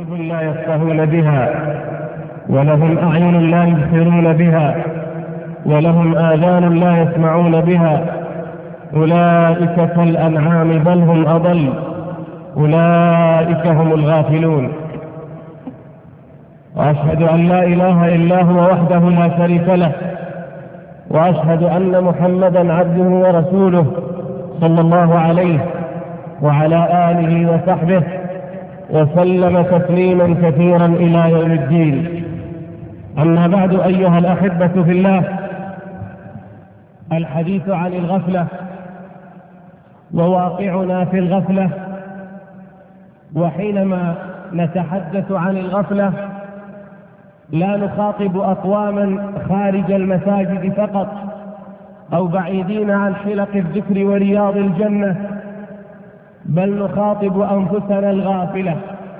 قلوب لا يفقهون بها، ولهم أعين لا يبصرون بها، ولهم آذان لا يسمعون بها، أولئك كالأنعام بل هم أضل، أولئك هم الغافلون. وأشهد أن لا إله إلا هو وحده لا شريك له، وأشهد أن محمدا عبده ورسوله صلى الله عليه وعلى آله وصحبه وسلم تسليما كثيرا إلى يوم الدين. أما بعد، أيها الأحبة في الله، الحديث عن الغفلة وواقعنا في الغفلة. وحينما نتحدث عن الغفلة لا نخاطب أقواما خارج المساجد فقط أو بعيدين عن حلق الذكر ورياض الجنة، بل نخاطب أنفسنا الغافلة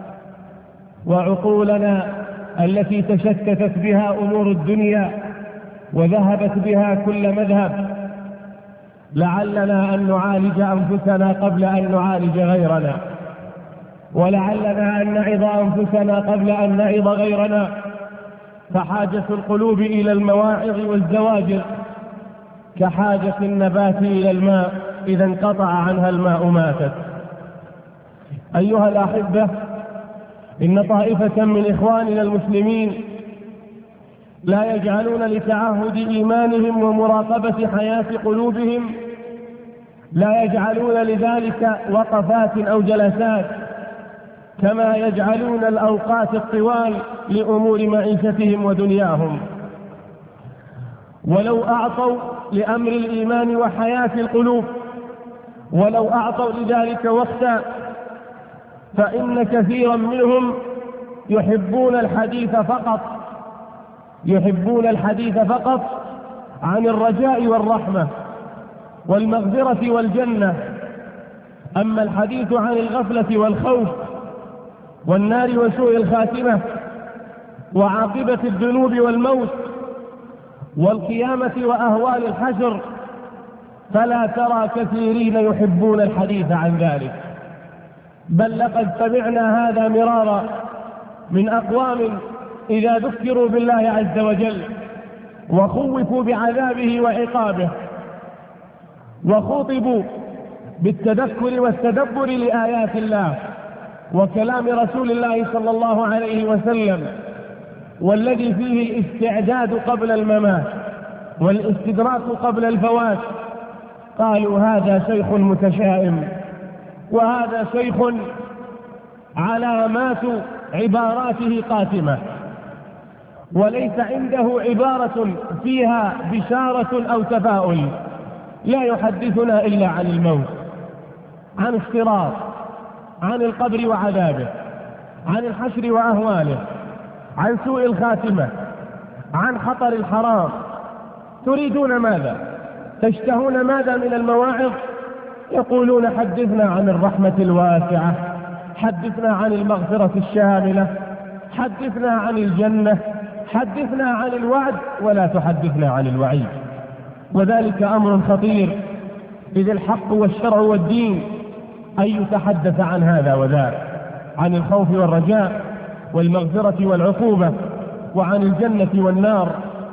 وعقولنا التي تشتتت بها أمور الدنيا وذهبت بها كل مذهب. لعلنا أن نعالج أنفسنا قبل أن نعالج غيرنا، ولعلنا أن نعظ أنفسنا قبل أن نعظ غيرنا. فحاجة القلوب إلى المواعظ والزواجر كحاجة النبات إلى الماء، إذا انقطع عنها الماء ماتت. أيها الأحبة، إن طائفة من إخواننا المسلمين لا يجعلون لتعهد إيمانهم ومراقبة حياة قلوبهم، لا يجعلون لذلك وقفات أو جلسات كما يجعلون الأوقات الطوال لأمور معيشتهم ودنياهم. ولو أعطوا لأمر الإيمان وحياة القلوب، ولو أعطوا لذلك وقتا، فإن كثيرا منهم يحبون الحديث فقط عن الرجاء والرحمة والمغفرة والجنة. أما الحديث عن الغفلة والخوف والنار وسوء الخاتمة وعاقبة الذنوب والموت والقيامة وأهوال الحشر، فلا ترى كثيرين يحبون الحديث عن ذلك. بل لقد سمعنا هذا مرارا من أقوام إذا ذكروا بالله عز وجل وخوفوا بعذابه وعقابه وخوطبوا بالتذكر والتدبر لآيات الله وكلام رسول الله صلى الله عليه وسلم، والذي فيه الاستعداد قبل الممات والاستدراك قبل الفوات، قالوا هذا شيخ متشائم، وهذا شيخ علامات عباراته قاتمة، وليس عنده عبارة فيها بشارة أو تفاؤل. لا يحدثنا إلا عن الموت، عن الصراط، عن القبر وعذابه، عن الحشر وأهواله، عن سوء الخاتمة، عن خطر الحرام. تريدون ماذا؟ تشتهون ماذا من المواعظ؟ يقولون حدثنا عن الرحمة الواسعة، حدثنا عن المغفرة الشاملة، حدثنا عن الجنة، حدثنا عن الوعد، ولا تحدثنا عن الوعيد. وذلك أمر خطير، إذ الحق والشرع والدين أن يتحدث عن هذا وذاك، عن الخوف والرجاء والمغفرة والعقوبة وعن الجنة والنار.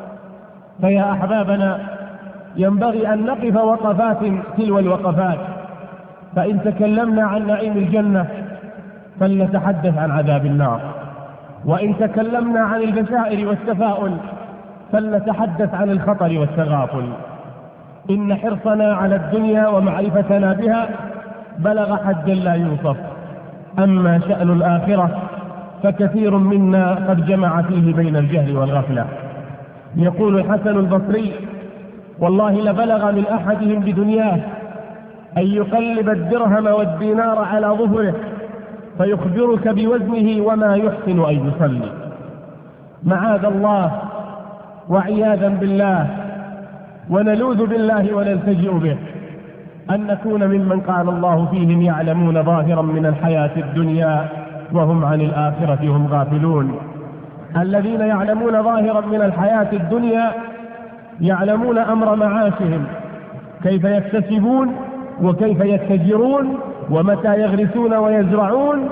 فيا أحبابنا، ينبغي أن نقف وقفات تلو الوقفات. فإن تكلمنا عن نعيم الجنة فلنتحدث عن عذاب النار، وإن تكلمنا عن البشائر والتفاؤل فلنتحدث عن الخطر والتغافل. إن حرصنا على الدنيا ومعرفتنا بها بلغ حدا لا يوصف. أما شأن الآخرة فكثير منا قد جمع فيه بين الجهل والغفلة. يقول الحسن البصري: والله لبلغ من أحدهم بدنياه أن يقلب الدرهم والدينار على ظهره فيخبرك بوزنه وما يحسن أن يصلي. معاذ الله وعياذا بالله، ونلوذ بالله ونلتجئ به أن نكون ممن قال الله فيهم يعلمون ظاهرا من الحياة الدنيا وهم عن الآخرة هم غافلون. الذين يعلمون ظاهرا من الحياة الدنيا يعلمون أمر معاشهم، كيف يكتسبون وكيف يتجرون ومتى يغرسون ويزرعون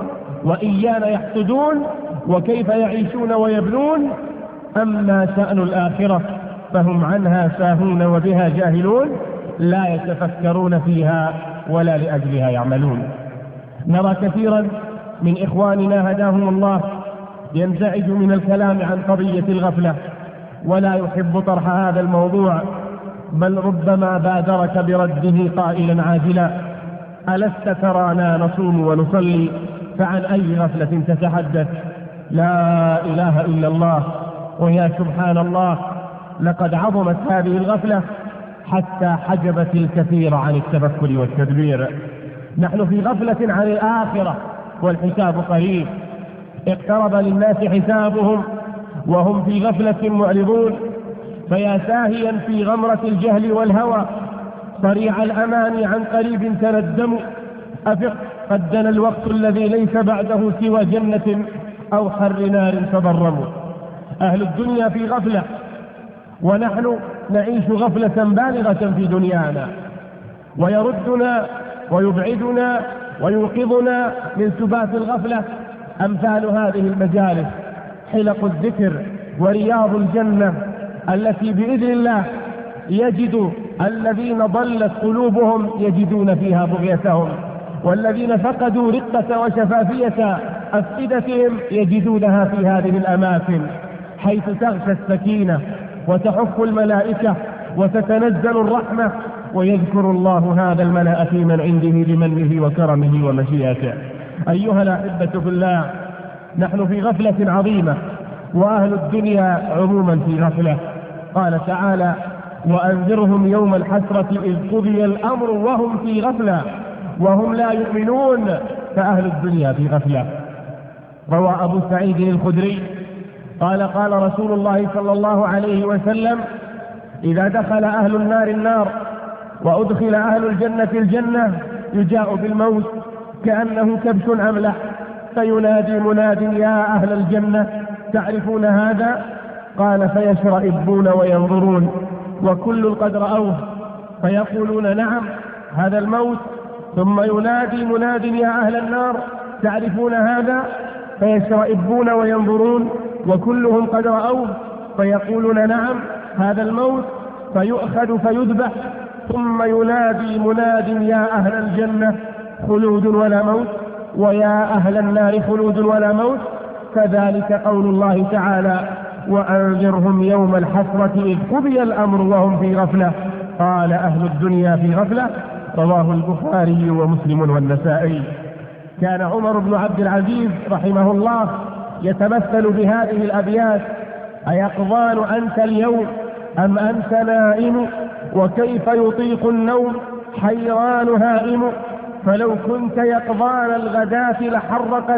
وإيانا يحسدون وكيف يعيشون ويبنون. أما شأن الآخرة فهم عنها ساهون وبها جاهلون، لا يتفكرون فيها ولا لأجلها يعملون. نرى كثيرا من إخواننا هداهم الله ينزعج من الكلام عن قضية الغفلة ولا يحب طرح هذا الموضوع، بل ربما بادرك برده قائلا عاجلا: ألست ترانا نصوم ونصلي فعن أي غفلة تتحدث؟ لا إله إلا الله. ويا سبحان الله، لقد عظمت هذه الغفلة حتى حجبت الكثير عن التفكر والتدبير. نحن في غفلة عن الآخرة والحساب قريب، اقترب للناس حسابهم وهم في غفلة معرضون. فيا ساهيا في غمرة الجهل والهوى صريع الأمان عن قريب تندم، أفق قد دنا الوقت الذي ليس بعده سوى جنة أو حر نار تضرموا. أهل الدنيا في غفلة ونحن نعيش غفلة بالغة في دنيانا، ويردنا ويبعدنا ويوقظنا من سبات الغفلة أمثال هذه المجالس، حلق الذكر ورياض الجنة التي بإذن الله يجد الذين ضلت قلوبهم يجدون فيها بغيتهم، والذين فقدوا رقة وشفافية أفئدتهم يجدونها في هذه الأماكن، حيث تغشى السكينة وتحف الملائكة وتتنزل الرحمة ويذكر الله هذا الملأ في من عنده بمنه وكرمه ومشيئته. أيها الأحبة في الله، نحن في غفلة عظيمة، وأهل الدنيا عموما في غفلة. قال تعالى: وأنذرهم يوم الحسرة إذ قضي الأمر وهم في غفلة وهم لا يؤمنون. فأهل الدنيا في غفلة. روى أبو سعيد الخدري قال: قال رسول الله صلى الله عليه وسلم: إذا دخل أهل النار النار وأدخل أهل الجنة الجنة يجاء بالموت كأنه كبش أملح، فينادي مناد: يا أهل الجنة تعرفون هذا؟ قال: فيشرئبون وينظرون وكل قد رأوه فيقولون: نعم هذا الموت. ثم ينادي مناد: يا أهل النار تعرفون هذا؟ فيشرئبون وينظرون وكلهم قد رأوه فيقولون: نعم هذا الموت. فيؤخذ فيذبح. ثم ينادي مناد: يا أهل الجنة خلود ولا موت، ويا أهل النار خلود ولا موت. كذلك قول الله تعالى: وأنذرهم يوم الحسرة إذ قضي الأمر وهم في غفلة. قال: أهل الدنيا في غفلة. رواه البخاري ومسلم والنسائي. كان عمر بن عبد العزيز رحمه الله يتمثل بهذه الأبيات: أيقظان أنت اليوم أم أنت نائم؟ وكيف يطيق النوم حيران هائم؟ فلو كنت يقظان الغداة لحرقت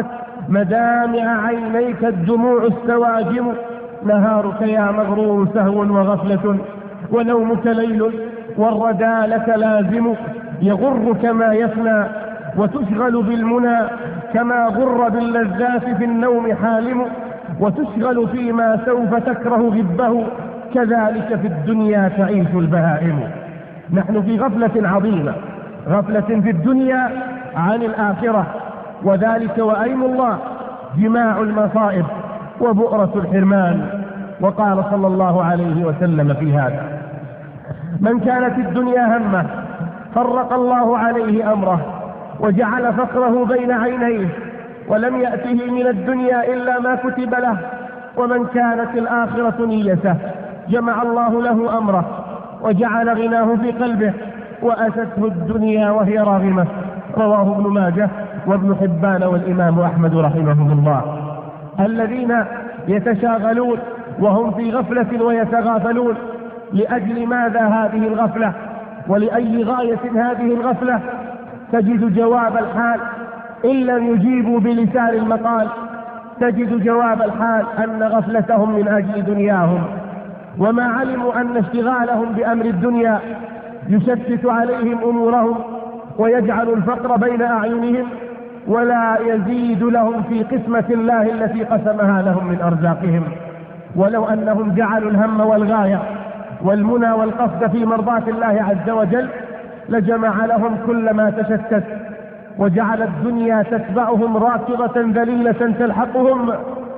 مدامع عينيك الدموع السواجم. نهارك يا مغرور سهو وغفلة، ونومك ليل والردى لك لازم. يغرك ما يفنى وتشغل بالمنى، كما غر باللذات في النوم حالم. وتشغل فيما سوف تكره غبه، كذلك في الدنيا تعيش البهائم. نحن في غفلة عظيمة، غفلة في الدنيا عن الآخرة، وذلك وأيم الله جماع المصائب وبؤرة الحرمان. وقال صلى الله عليه وسلم في هذا: من كانت الدنيا همه فرق الله عليه أمره وجعل فقره بين عينيه، ولم يأته من الدنيا إلا ما كتب له. ومن كانت الآخرة نيته جمع الله له أمره وجعل غناه في قلبه، وأتته الدنيا وهي راغمة. رواه ابن ماجه وابن حبان والإمام أحمد رحمهم الله. الذين يتشاغلون وهم في غفلة ويتغافلون، لأجل ماذا هذه الغفلة؟ ولأي غاية هذه الغفلة؟ تجد جواب الحال إن لم يجيبوا بلسان المقال، تجد جواب الحال أن غفلتهم من أجل دنياهم، وما علموا أن اشتغالهم بأمر الدنيا يشتت عليهم أمورهم ويجعل الفقر بين أعينهم، ولا يزيد لهم في قسمة الله التي قسمها لهم من أرزاقهم. ولو أنهم جعلوا الهم والغاية والمنى والقصد في مرضاة الله عز وجل لجمع لهم كل ما تشتت، وجعل الدنيا تتبعهم راكضة ذليلة تلحقهم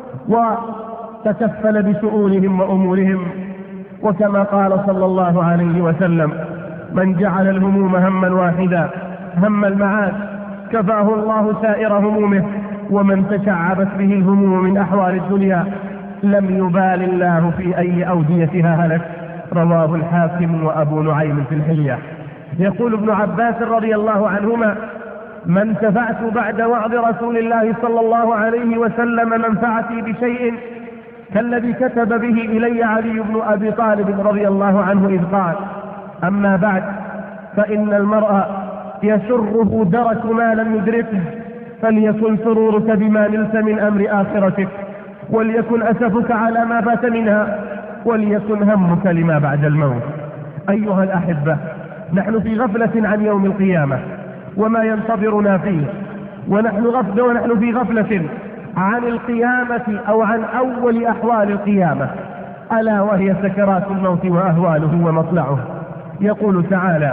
وتكفل بشؤونهم وأمورهم. وكما قال صلى الله عليه وسلم: من جعل الهموم هما واحدا هم المعاد كفاه الله سائر همومه، ومن تشعبت به الهموم من أحوال الدنيا لم يبال الله في أي أوديتها هلك. رواه الحاكم وأبو نعيم في الحلية. يقول ابن عباس رضي الله عنهما: ما انتفعت بعد وعظ رسول الله صلى الله عليه وسلم منفعتي بشيء كالذي كتب به إلي علي بن أبي طالب رضي الله عنه إذ قال: أما بعد، فإن المرء يسره درك ما لم يدركه، فليكن سرورك بما نلت من أمر آخرتك، وليكن أسفك على ما فات منها، وليكن همك لما بعد الموت. أيها الأحبة، نحن في غفلة عن يوم القيامة وما ينتظرنا فيه، ونحن في غفلة عن القيامة أو عن أول أحوال القيامة، ألا وهي سكرات الموت وأهواله ومطلعه. يقول تعالى: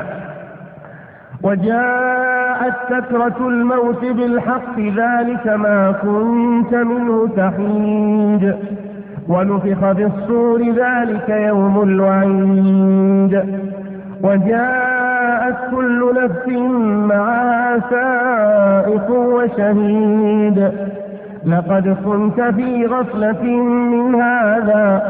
وجاءت سكرة الموت بالحق ذلك ما كنت منه تحيد، ونفخ في الصور ذلك يوم الوعيد، وجاءت كل نفس معها سائق وشهيد، لقد كنت في غفلة من هذا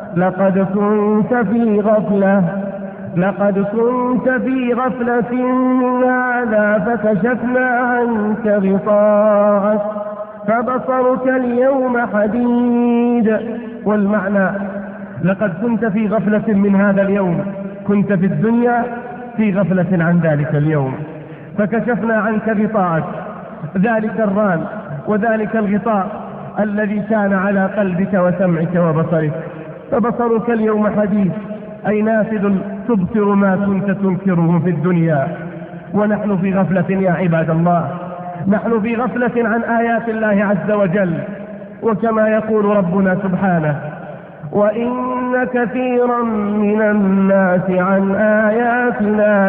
من هذا فكشفنا عنك غطاءك فبصرك اليوم حديد. والمعنى: لقد كنت في غفلة من هذا اليوم، كنت في الدنيا في غفلة عن ذلك اليوم، فكشفنا عنك غطاءك، ذلك الران وذلك الغطاء الذي كان على قلبك وسمعك وبصرك، فبصرك اليوم حديد، أي نافذ تبصر ما كنت تنكره في الدنيا. ونحن في غفلة يا عباد الله، نحن في غفلة عن آيات الله عز وجل. وكما يقول ربنا سبحانه: وإن كثيرا من الناس عن آياتنا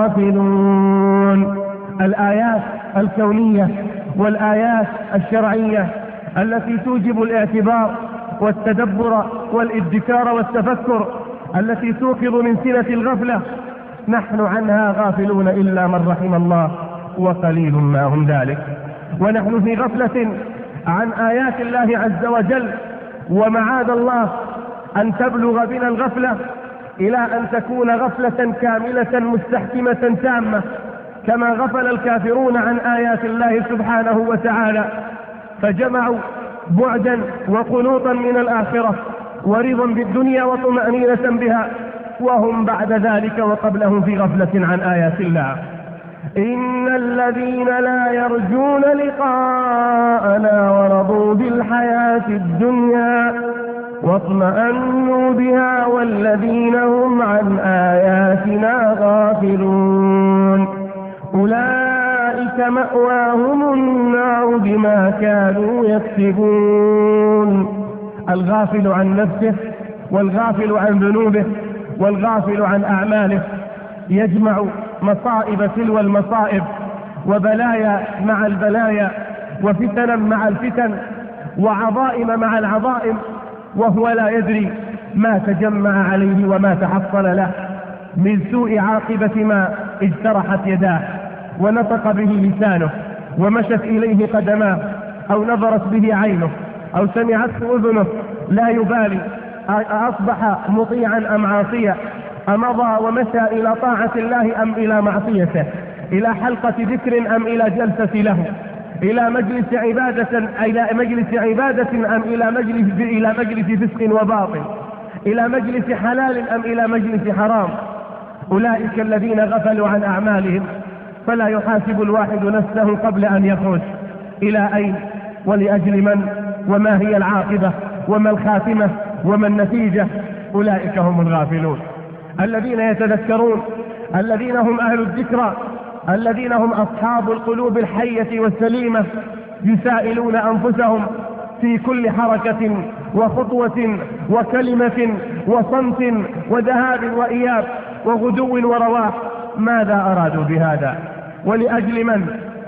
لغافلون. الآيات الكونية والآيات الشرعية التي توجب الاعتبار والتدبر والادكار والتفكر، التي توقظ من سنة الغفلة، نحن عنها غافلون إلا من رحم الله، وقليل ما هم ذلك. ونحن في غفلة عن آيات الله عز وجل، ومعاذ الله أن تبلغ بنا الغفلة إلى أن تكون غفلة كاملة مستحكمة تامة، كما غفل الكافرون عن آيات الله سبحانه وتعالى، فجمعوا بعدا وقنوطا من الآخرة ورضا بالدنيا وطمأنينة بها، وهم بعد ذلك وقبلهم في غفلة عن آيات الله. إن الذين لا يرجون لقاءنا ورضوا بالحياة الدنيا واطمأنوا بها والذين هم عن آياتنا غافلون أولئك مأواهم النار بما كانوا يكسبون. الغافل عن نفسه، والغافل عن ذنوبه، والغافل عن أعماله يجمع مصائب تلو المصائب، وبلايا مع البلايا، وفتنا مع الفتن، وعظائم مع العظائم، وهو لا يدري ما تجمع عليه وما تحصل له من سوء عاقبة ما اجترحت يداه ونطق به لسانه ومشت إليه قدماه أو نظرت به عينه أو سمعته أذنه، لا يبالي أصبح مطيعا أم عاصيا، أمضى ومشى إلى طاعة الله أم إلى معصيته، إلى حلقة ذكر أم إلى جلسة له، إلى مجلس عبادة أم إلى مجلس فسق وباطل، إلى مجلس حلال أم إلى مجلس حرام. أولئك الذين غفلوا عن أعمالهم، فلا يحاسب الواحد نفسه قبل أن يخرج. إلى أين ولأجل من وما هي العاقبة وما الخاتمة وما النتيجة؟ أولئك هم الغافلون الذين يتذكرون، الذين هم أهل الذكرى، الذين هم أصحاب القلوب الحية والسليمة، يسائلون أنفسهم في كل حركة وخطوة وكلمة وصمت وذهاب وإياب وغدو ورواح ماذا أرادوا بهذا، ولأجل من،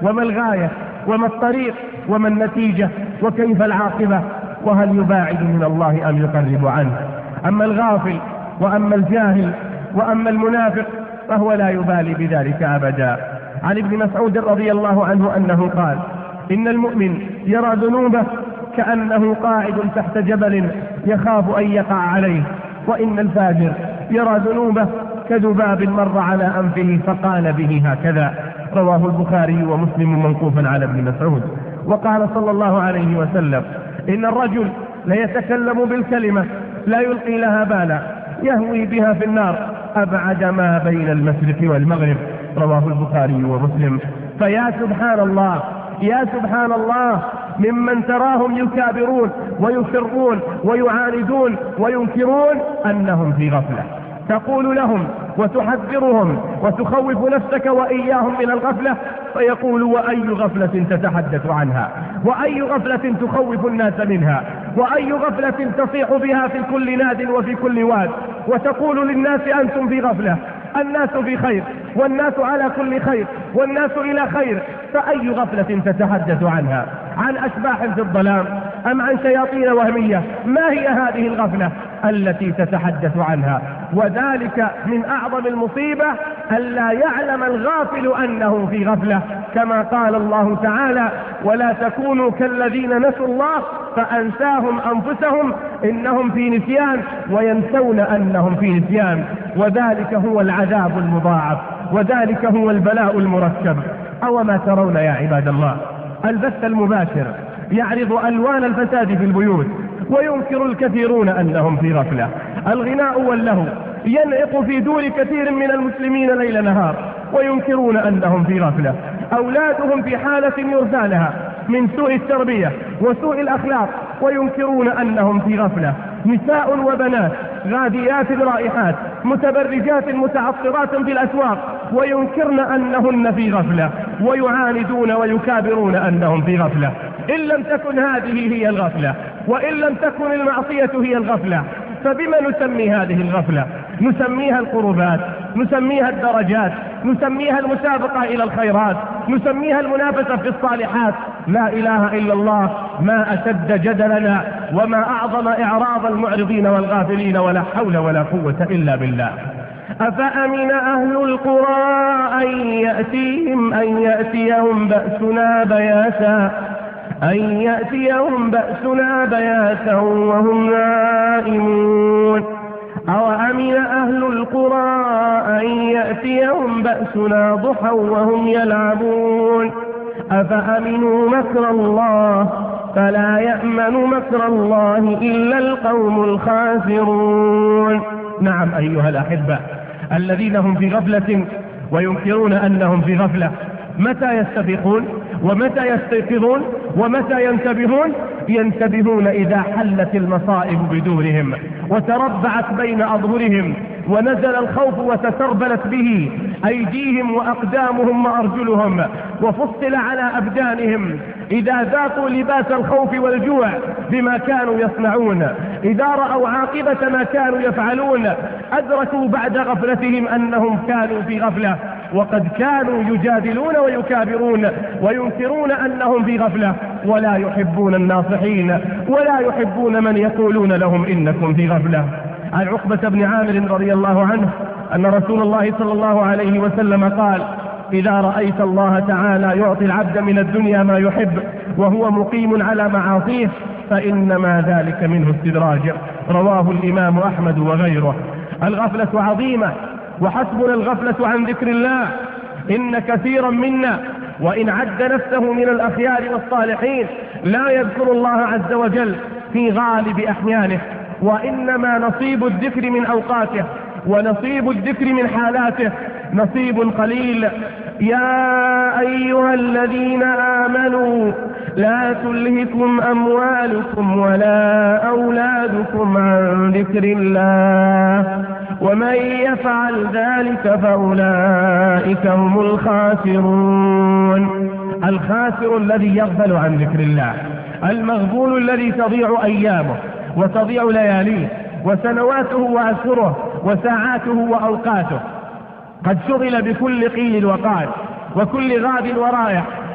وما الغاية وما الطريق وما النتيجة وكيف العاقبة، وهل يباعد من الله أم يقرب عنه. أما الغافل وأما الجاهل وأما المنافق فهو لا يبالي بذلك أبدا. عن ابن مسعود رضي الله عنه أنه قال: إن المؤمن يرى ذنوبه كأنه قاعد تحت جبل يخاف أن يقع عليه، وإن الفاجر يرى ذنوبه كذباب مر على أنفه فقال به هكذا. رواه البخاري ومسلم موقوفا على ابن مسعود. وقال صلى الله عليه وسلم: إن الرجل ليتكلم بالكلمة لا يلقي لها بالا يهوي بها في النار أبعد ما بين المشرق والمغرب. رواه البخاري ومسلم. فيا سبحان الله، يا سبحان الله ممن تراهم يكابرون ويسرون ويعاندون وينكرون أنهم في غفلة، تقول لهم وتحذرهم وتخوف نفسك وإياهم من الغفلة، فيقول: وأي غفلة تتحدث عنها، وأي غفلة تخوف الناس منها، وأي غفلة تصيح بها في كل ناد وفي كل واد، وتقول للناس: أنتم في غفلة، الناس في خير، والناس على كل خير، والناس إلى خير، فأي غفلة تتحدث عنها؟ عن أشباح في الظلام أم عن شياطين وهمية؟ ما هي هذه الغفلة التي تتحدث عنها؟ وذلك من أعظم المصيبة ألا يعلم الغافل أنه في غفلة، كما قال الله تعالى: ولا تكونوا كالذين نسوا الله فأنساهم أنفسهم إنهم في نسيان وينسون أنهم في نسيان. وذلك هو العذاب المضاعف، وذلك هو البلاء المركب. أوما ترون يا عباد الله البث المباشر يعرض ألوان الفساد في البيوت، وينكر الكثيرون أنهم في غفلة. الغناء واللهو ينعق في دور كثير من المسلمين ليل نهار، وينكرون أنهم في غفلة. أولادهم في حالة يرثى لها من سوء التربية وسوء الأخلاق، وينكرون أنهم في غفلة. نساء وبنات غاديات رائحات متبرجات متعطرات في الأسواق، وينكرن أنهن في غفلة، ويعاندون ويكابرون أنهم في غفلة. إن لم تكن هذه هي الغفلة، وإن لم تكن المعصية هي الغفلة، فبما نسمي هذه الغفلة؟ نسميها القربات، نسميها الدرجات، نسميها المسابقة إلى الخيرات، نسميها المنافسة في الصالحات. لا إله إلا الله، ما أشد جدلنا وما أعظم إعراض المعرضين والغافلين، ولا حول ولا قوة إلا بالله. أفأمن أهل القرى أن يأتيهم بأسنا بياتا وهم نائمون. أوأمن أهل القرى أن يأتيهم بأسنا ضحى وهم يلعبون. أفأمنوا مكر الله فلا يأمن مكر الله إلا القوم الخاسرون. نعم أيها الأحبة، الذين هم في غفلة وينكرون أنهم في غفلة، متى يستفيقون ومتى يستيقظون ومتى ينتبهون؟ ينتبهون إذا حلت المصائب بدورهم وتربعت بين أظهرهم، ونزل الخوف وتسربلت به أيديهم وأقدامهم وأرجلهم، وفصل على أبدانهم. إذا ذاقوا لباس الخوف والجوع بما كانوا يصنعون، إذا رأوا عاقبة ما كانوا يفعلون، أدركوا بعد غفلتهم أنهم كانوا في غفلة، وقد كانوا يجادلون ويكابرون وينكرون أنهم في غفلة، ولا يحبون الناصحين ولا يحبون من يقولون لهم إنكم في غفلة. عن عقبة بن عامر رضي الله عنه أن رسول الله صلى الله عليه وسلم قال: إذا رأيت الله تعالى يعطي العبد من الدنيا ما يحب وهو مقيم على معاصيه فإنما ذلك منه استدراج. رواه الإمام أحمد وغيره. الغفلة عظيمة، وحسبنا الغفلة عن ذكر الله. إن كثيرا منا وإن عد نفسه من الأخيار والصالحين لا يذكر الله عز وجل في غالب أحيانه، وإنما نصيب الذكر من أوقاته ونصيب الذكر من حالاته نصيب قليل. يا أيها الذين آمنوا لا تلهكم أموالكم ولا أولادكم عن ذكر الله ومن يفعل ذلك فأولئك هم الخاسرون. الخاسر الذي يغفل عن ذكر الله، المغفول الذي تضيع أيامه وتضيع لياليه وسنواته وأشهره وساعاته وأوقاته، قد شغل بكل قيل وقال وكل غاد ورائح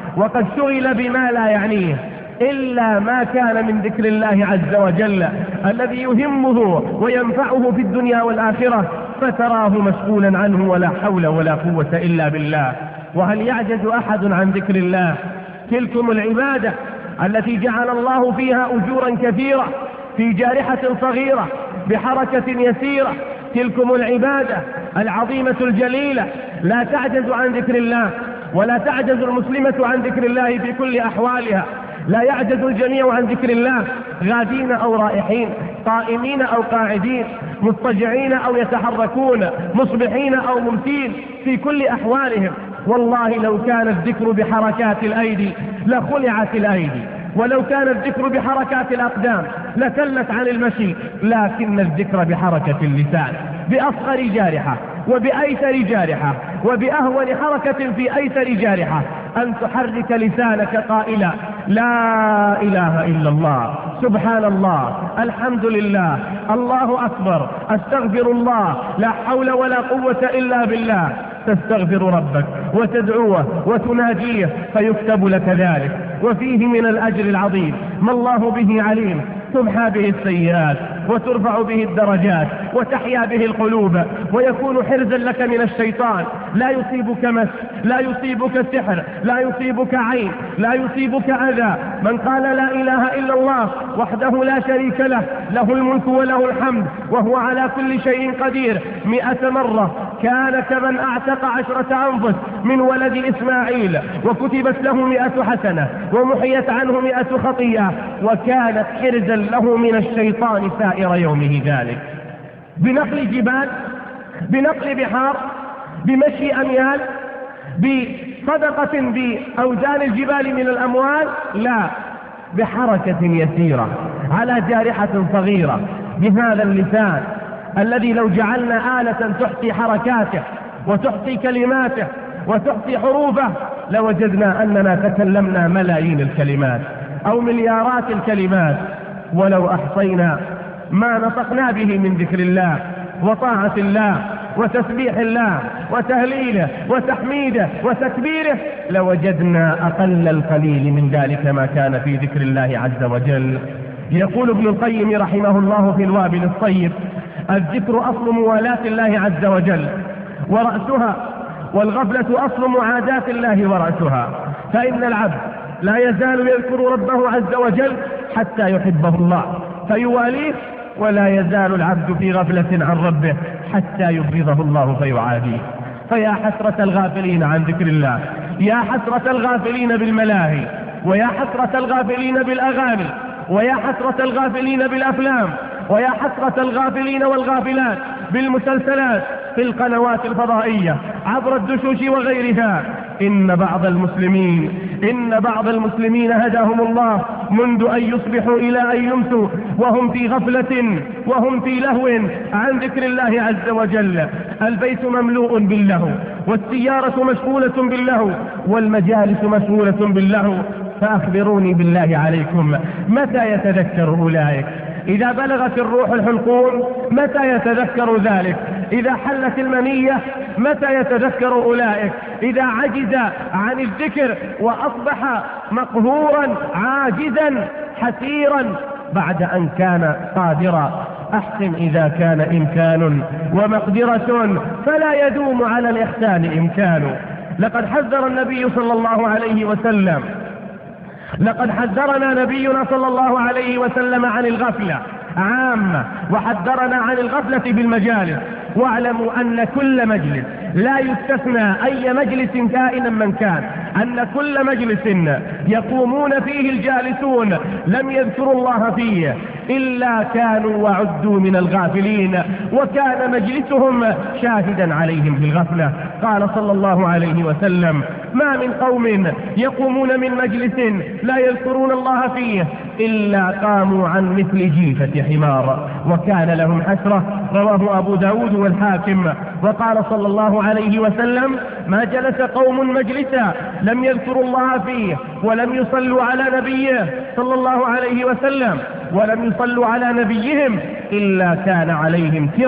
وقد شغل بما لا يعنيه إلا ما كان من ذكر الله عز وجل الذي يهمه وينفعه في الدنيا والآخرة، فتراه مشغولا عنه ولا حول ولا قوة إلا بالله. وهل يعجز أحد عن ذكر الله؟ تلكم العبادة التي جعل الله فيها أجورا كثيرة في جارحة صغيرة بحركة يسيرة، تلكم العبادة العظيمة الجليلة لا تعجز عن ذكر الله، ولا تعجز المسلمة عن ذكر الله في كل أحوالها. لا يعجز الجميع عن ذكر الله، غادين أو رائحين، قائمين أو قاعدين، مضطجعين أو يتحركون، مصبحين أو ممسين، في كل أحوالهم. والله لو كان الذكر بحركات الأيدي لخلعت الأيدي، ولو كان الذكر بحركات الأقدام لكلت عن المشي، لكن الذكر بحركة اللسان، بأصغر جارحة وبأيسر جارحة وبأهون حركة في أيسر جارحة، أن تحرك لسانك قائلا لا إله إلا الله، سبحان الله، الحمد لله، الله أكبر، أستغفر الله، لا حول ولا قوة إلا بالله. تستغفر ربك وتدعوه وتناجيه فيكتب لك ذلك، وفيه من الأجر العظيم ما الله به عليم. تمحى به السيئات وترفع به الدرجات وتحيا به القلوب، ويكون حرزا لك من الشيطان. لا يصيبك مس، لا يصيبك سحر، لا يصيبك عين، لا يصيبك أذى. من قال لا إله إلا الله وحده لا شريك له، له الملك وله الحمد وهو على كل شيء قدير 100 مرة، كان كمن أعتق 10 أنفس من ولد إسماعيل، وكتبت له 100 حسنة ومحيت عنه 100 خطيئة، وكانت حرزا له من الشيطان سائر يومه ذلك. بنقل جبال، بنقل بحار، بمشي أميال، بصدقة بأوزان الجبال من الأموال، لا، بحركة يسيرة على جارحة صغيرة، بهذا اللسان الذي لو جعلنا آلة تحصي حركاته وتحصي كلماته وتحصي حروفه لوجدنا أننا تكلمنا ملايين الكلمات أو مليارات الكلمات، ولو أحصينا ما نطقنا به من ذكر الله وطاعة الله وتسبيح الله وتهليله وتحميده وتكبيره لوجدنا أقل القليل من ذلك ما كان في ذكر الله عز وجل. يقول ابن القيم رحمه الله في الوابل الطيب: الذكر أصل موالاة الله عز وجل ورأسها، والغفلة أصل معاداة الله ورأسها. فإن العبد لا يزال يذكر ربه عز وجل حتى يحبه الله فيواليه، ولا يزال العبد في غفلة عن ربه حتى يبغضه الله فيعاديه. فيا حسرة الغافلين عن ذكر الله، يا حسرة الغافلين بالملاهي، ويا حسرة الغافلين بالأغاني، ويا حسرة الغافلين بالأفلام، ويا حسرة الغافلين والغافلات بالمسلسلات في القنوات الفضائية عبر الدشوش وغيرها. إن بعض المسلمين هداهم الله منذ أن يصبحوا إلى أن يمسوا وهم في غفلة وهم في لهو عن ذكر الله عز وجل. البيت مملوء باللهو، والسيارة مشغولة باللهو، والمجالس مشغولة باللهو. فأخبروني بالله عليكم، متى يتذكر أولئك؟ إذا بلغت الروح الحلقوم متى يتذكر ذلك؟ إذا حلت المنية متى يتذكر أولئك؟ إذا عجز عن الذكر وأصبح مقهورا عاجزا حسيرا بعد أن كان قادرا. أحسن إذا كان إمكان ومقدرة، فلا يدوم على الإحسان إمكان. لقد حذر النبي صلى الله عليه وسلم، لقد حذرنا نبينا صلى الله عليه وسلم عن الغفلة عامة، وحذرنا عن الغفلة بالمجالس. واعلموا أن كل مجلس، لا يستثنى أي مجلس كائنا من كان، أن كل مجلس يقومون فيه الجالسون لم يذكروا الله فيه إلا كانوا وعدوا من الغافلين، وكان مجلسهم شاهدا عليهم بالغفلة. قال صلى الله عليه وسلم: ما من قوم يقومون من مجلس لا يذكرون الله فيه إلا قاموا عن مثل جيفة حمار وكان لهم حسرة. رواه أبو داود والحاكم. وقال صلى الله عليه وسلم: ما جلس قوم مجلسا لم يذكروا الله فيه ولم يصلوا على نبيه صلى الله عليه وسلم ولم يصلوا على نبيهم إلا كان عليهم ترى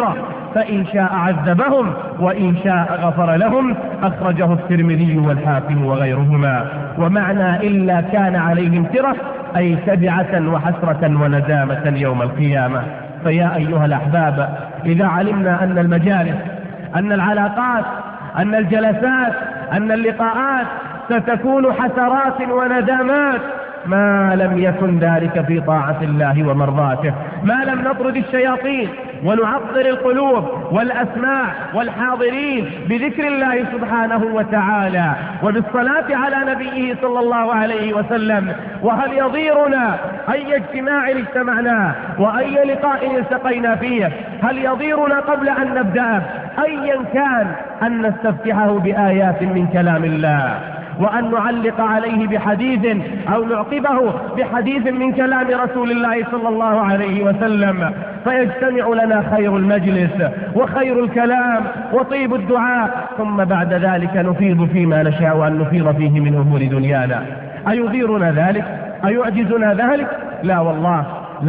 فإن شاء عذبهم وإن شاء غفر لهم. أخرجه الترمذي والحاكم وغيرهما. ومعنى إلا كان عليهم ترة أي تبعة وحسرة وندامة يوم القيامة. فيا أيها الأحباب، إذا علمنا أن المجالس، أن العلاقات، أن الجلسات، أن اللقاءات ستكون حسرات وندامات، ما لم يكن ذلك في طاعة الله ومرضاته، ما لم نطرد الشياطين ونعطر القلوب والأسماع والحاضرين بذكر الله سبحانه وتعالى وبالصلاة على نبيه صلى الله عليه وسلم. وهل يضيرنا أي اجتماع اجتمعنا وأي لقاء التقينا فيه؟ هل يضيرنا قبل أن نبدأ أيا كان أن نستفتحه بآيات من كلام الله، وأن نعلق عليه بحديث أو نعقبه بحديث من كلام رسول الله صلى الله عليه وسلم، فيجتمع لنا خير المجلس وخير الكلام وطيب الدعاء، ثم بعد ذلك نفيض فيما نشاء أن نفيض فيه من أمور دنيانا؟ أيضيرنا ذلك؟ أيعجزنا ذلك؟ لا والله.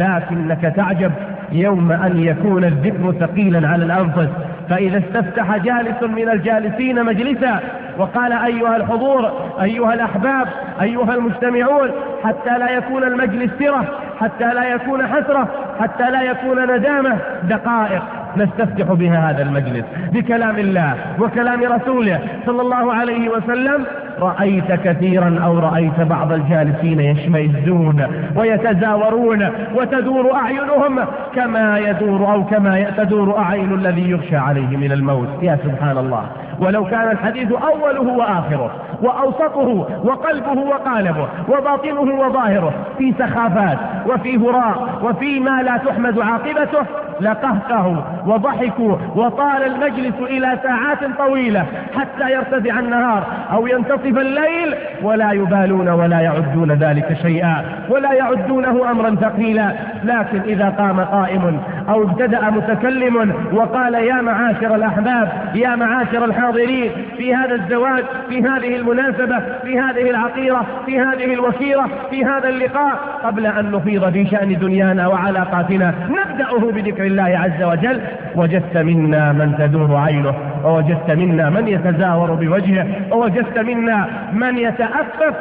لكنك تعجب يوم أن يكون الذكر ثقيلا على الأنفس، فإذا استفتح جالس من الجالسين مجلسا وقال أيها الحضور، أيها الأحباب، أيها المجتمعون، حتى لا يكون المجلس سرة، حتى لا يكون حسرة، حتى لا يكون ندامة، دقائق نستفتح بها هذا المجلس بكلام الله وكلام رسوله صلى الله عليه وسلم، رأيت كثيرا أو رأيت بعض الجالسين يشمئزون ويتزاورون وتدور أعينهم كما يدور أو كما تدور أعين الذي يغشى عليه من الموت. يا سبحان الله. ولو كان الحديث أوله وآخره وأوسطه وقلبه وقالبه وباطنه وظاهره في سخافات وفي هراء وفي ما لا تحمد عاقبته لقهقهوا وضحكوا وطال المجلس إلى ساعات طويلة حتى يرتفع النهار أو ينتصف الليل، ولا يبالون ولا يعدون ذلك شيئا ولا يعدونه أمرا ثقيلا. لكن إذا قام قائم أو ابتدأ متكلم وقال يا معاشر الأحباب، يا معاشر الحاضرين في هذا الزواج، في هذه المناسبة، في هذه العقيرة، في هذه الوكيرة، في هذا اللقاء، قبل أن نفيض في شأن دنيانا وعلاقاتنا نبدأه بذكر الله عز وجل، وجدت منا من تدور عينه، ووجدت منا من يتزاور بوجهه، ووجدت منا من يتأفف.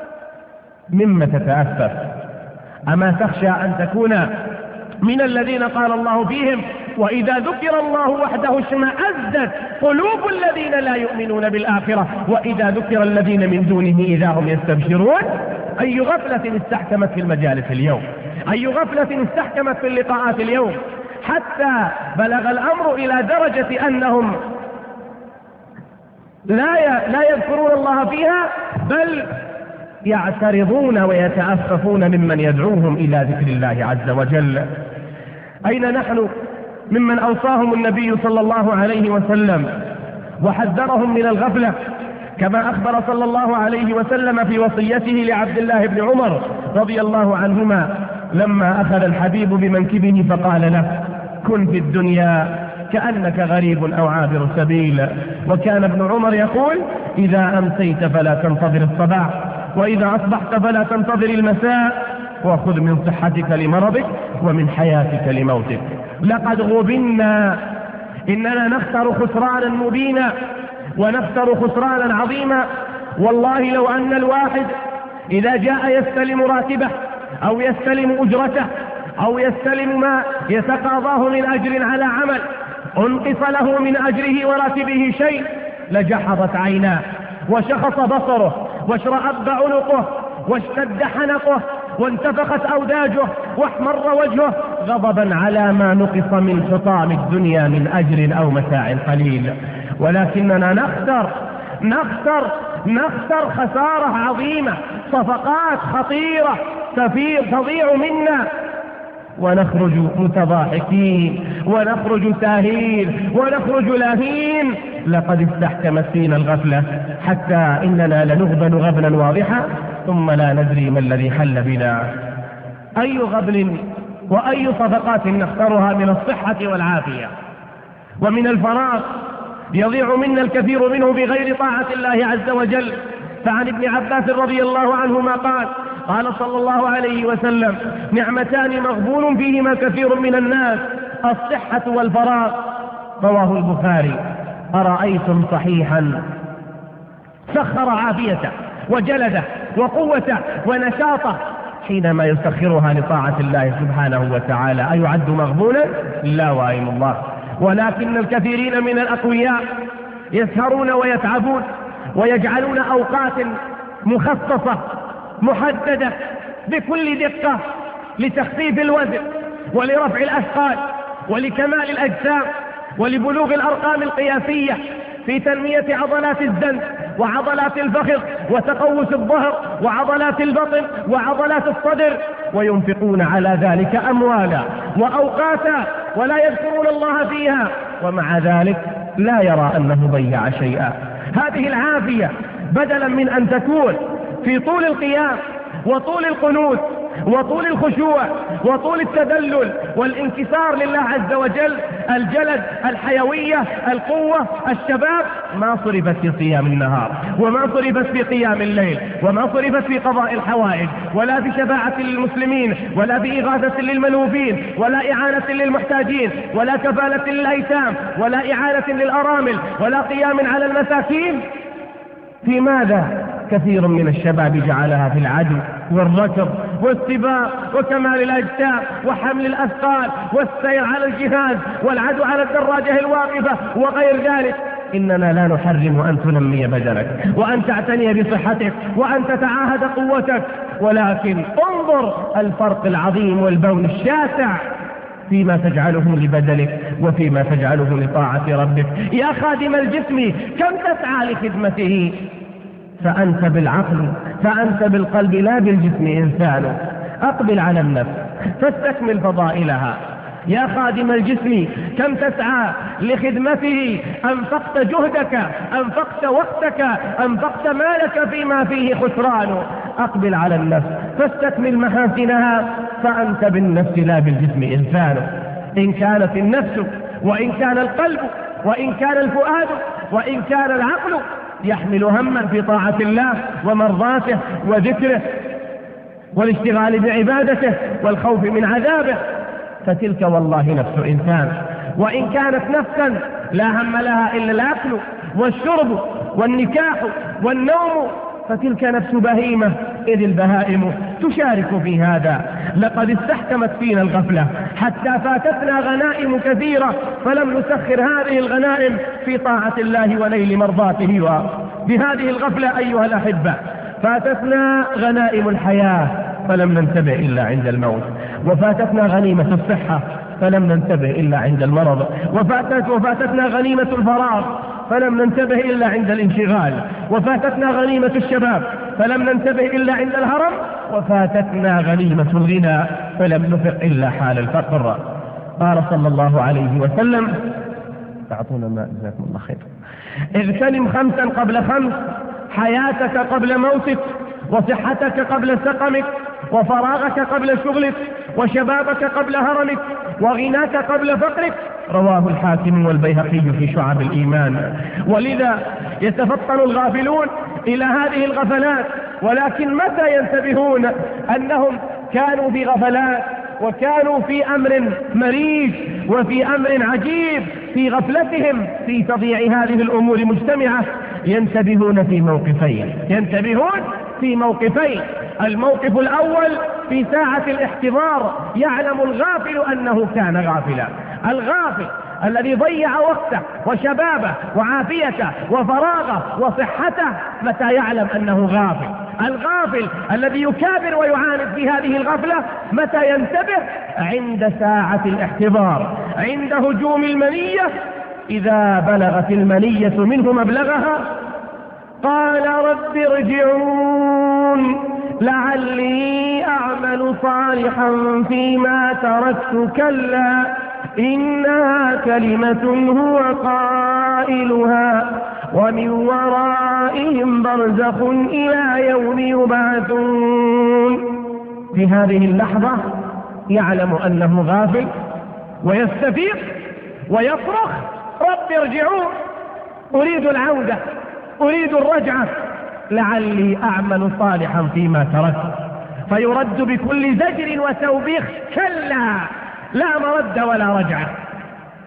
مما تتأفف؟ أما تخشى أن تكون من الذين قال الله فيهم وإذا ذكر الله وحده اشمأزت قلوب الذين لا يؤمنون بالآخرة وإذا ذكر الذين من دونه إذا هم يستبشرون؟ أي غفلة استحكمت في المجالس اليوم، أي غفلة استحكمت في اللقاءات اليوم، حتى بلغ الأمر إلى درجة أنهم لا يذكرون الله فيها، بل يعترضون ويتأففون ممن يدعوهم إلى ذكر الله عز وجل. أين نحن ممن أوصاهم النبي صلى الله عليه وسلم وحذرهم من الغفلة، كما أخبر صلى الله عليه وسلم في وصيته لعبد الله بن عمر رضي الله عنهما لما أخذ الحبيب بمنكبه فقال له كن في الدنيا كأنك غريب أو عابر سبيل. وكان ابن عمر يقول إذا أمسيت فلا تنتظر الصباح، وإذا أصبحت فلا تنتظر المساء، وخذ من صحتك لمرضك ومن حياتك لموتك. لقد غبنا، إننا نخسر خسرانا مبينا ونخسر خسرانا عظيما. والله لو أن الواحد إذا جاء يستلم راتبه أو يستلم أجرته أو يستلم ما يتقاضاه من أجر على عمل انقص له من أجره وراتبه شيء لجحظت عيناه وشخص بصره واشرأب عنقه واشتد حنقه وانتفخت أوداجه واحمر وجهه غضبا على ما نقص من حطام الدنيا من أجر أو متاع قليل. ولكننا نخسر خسارة عظيمة، صفقات خطيرة تضيع منا، ونخرج متضاحكين ونخرج ساهين ونخرج لاهين. لقد استحكمت فينا الغفلة حتى إننا لنغبن غبنا واضحا ثم لا ندري ما الذي حل بنا. أي غبن وأي صفقات نختارها من الصحة والعافية ومن الفراغ يضيع منا الكثير منه بغير طاعة الله عز وجل. فعن ابن عباس رضي الله عنهما قال صلى الله عليه وسلم نعمتان مغبون فيهما كثير من الناس الصحة والفراغ. رواه البخاري: أرأيتم صحيحا سخر عافيته وجلده وقوته ونشاطه حينما يسخرها لطاعة الله سبحانه وتعالى، أيعد مغبونا؟ لا وأيم الله. ولكن الكثيرين من الأقوياء يسهرون ويتعبون ويجعلون أوقات مخصصة محددة بكل دقة لتخفيف الوزن ولرفع الأثقال ولكمال الأجسام ولبلوغ الأرقام القياسية في تنمية عضلات الزند وعضلات الفخذ وتقوس الظهر وعضلات البطن وعضلات الصدر، وينفقون على ذلك أموالا وأوقاتا ولا يذكرون الله فيها، ومع ذلك لا يرى أنه ضيع شيئا. هذه العافية بدلا من أن تكون في طول القيام وطول القنوت وطول الخشوع وطول التذلل والانكسار لله عز وجل، الجلد، الحيوية، القوة، الشباب، ما صرفت في صيام النهار وما صرفت في قيام الليل وما صرفت في قضاء الحوائج ولا في شفاعة للمسلمين ولا في إغاثة للملهوفين ولا إعانة للمحتاجين ولا كفالة للأيتام ولا إعانة للأرامل ولا قيام على المساكين. في ماذا كثير من الشباب جعلها؟ في العدو والركض والسباق وكمال الأجسام وحمل الأثقال والسير على الجهاز والعدو على الدراجة الواقفة وغير ذلك. إننا لا نحرم أن تنمي بدنك وأن تعتني بصحتك وأن تتعاهد قوتك، ولكن انظر الفرق العظيم والبون الشاسع فيما تجعله لبدنك وفيما تجعله لطاعة ربك. يا خادم الجسم كم تسعى لخدمته؟ فأنت بالعقل، فأنت بالقلب لا بالجسم إنسان. أقبل على النفس فاستكمل فضائلها. يا خادم الجسم كم تسعى لخدمته؟ أنفقت جهدك، أنفقت وقتك، أنفقت مالك فيما فيه خسران. أقبل على النفس فاستكمل محاسنها، فأنت بالنفس لا بالجسم إنسان. إن كانت النفس وإن كان القلب وإن كان الفؤاد وإن كان العقل يحمل هما في طاعة الله ومرضاته وذكره والاشتغال بعبادته والخوف من عذابه، فتلك والله نفس إنسان. وإن كانت نفسا لا هم لها إلا الأكل والشرب والنكاح والنوم، فتلك نفس بهيمة، إذ البهائم تشارك في هذا. لقد استحكمت فينا الغفلة حتى فاتتنا غنائم كثيرة فلم نسخر هذه الغنائم في طاعة الله ونيل مرضاته. وبهذه الغفلة أيها الأحبة فاتتنا غنائم الحياة فلم ننتبه إلا عند الموت، وفاتتنا غنيمة الصحة فلم ننتبه إلا عند المرض، وفاتتنا غنيمة الفراغ فلم ننتبه إلا عند الانشغال، وفاتتنا غنيمة الشباب فلم ننتبه إلا عند الهرم، وفاتتنا غنيمة الغنى فلم نفق إلا حال الفقر. قال صلى الله عليه وسلم: تعطونا ما جزاكم الله خير. اغتنم 5 قبل 5: حياتك قبل موتك، وصحتك قبل سقمك، وفراغك قبل شغلك، وشبابك قبل هرمك، وغناك قبل فقرك. رواه الحاكم والبيهقي في شعب الإيمان. ولذا يتفطن الغافلون إلى هذه الغفلات، ولكن متى ينتبهون أنهم كانوا في غفلات وكانوا في أمر مريج وفي أمر عجيب في غفلتهم في تضييع هذه الأمور مجتمعة؟ ينتبهون في موقفين. الموقف الأول في ساعة الاحتضار يعلم الغافل أنه كان غافلا. الغافل الذي ضيع وقته وشبابه وعافيته وفراغه وصحته متى يعلم أنه غافل؟ الغافل الذي يكابر ويعاند في هذه الغفلة متى ينتبه؟ عند ساعة الاحتضار، عند هجوم المنية. إذا بلغت المنية منه مبلغها قال: رب ارجعون لعلي أعمل صالحا فيما تركت، كلا إنها كلمة هو قائلها ومن ورائهم برزخ إلى يوم يبعثون. في هذه اللحظة يعلم أنه غافل ويستفيق ويصرخ: رب ارجعون، أريد العودة، أريد الرجعة، لعلي أعمل صالحا فيما تركت. فيرد بكل زجر وتوبيخ: كلا لا مرد ولا رجعة.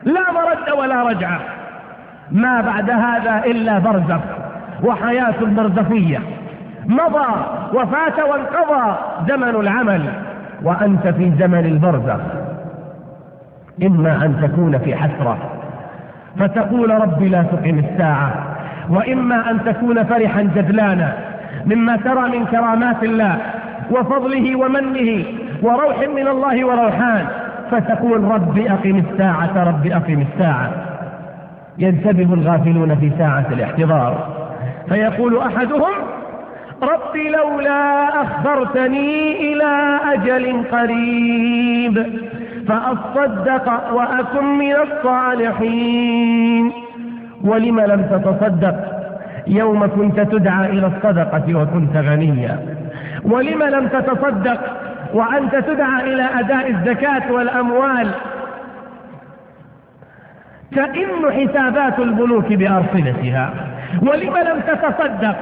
لا مرد ولا رجعة، ما بعد هذا إلا برزخ وحياة برزخية، مضى وفات وانقضى زمن العمل وأنت في زمن البرزخ. إما أن تكون في حسرة فتقول رب لا تقم الساعة، وإما أن تكون فرحا جدلانا مما ترى من كرامات الله وفضله ومنه وروح من الله وروحان، فتقول رب أقم الساعة رب أقم الساعة. ينتبه الغافلون في ساعة الاحتضار فيقول أحدهم رب لولا أخرتني إلى أجل قريب فأصدق وأكن من الصالحين. ولم لم تتصدق يوم كنت تدعى إلى الصدقة وكنت غنيا؟ ولم لم تتصدق وأنت تدعى إلى أداء الزكاة والأموال تئن حسابات البنوك بأرصدتها؟ ولم لم تتصدق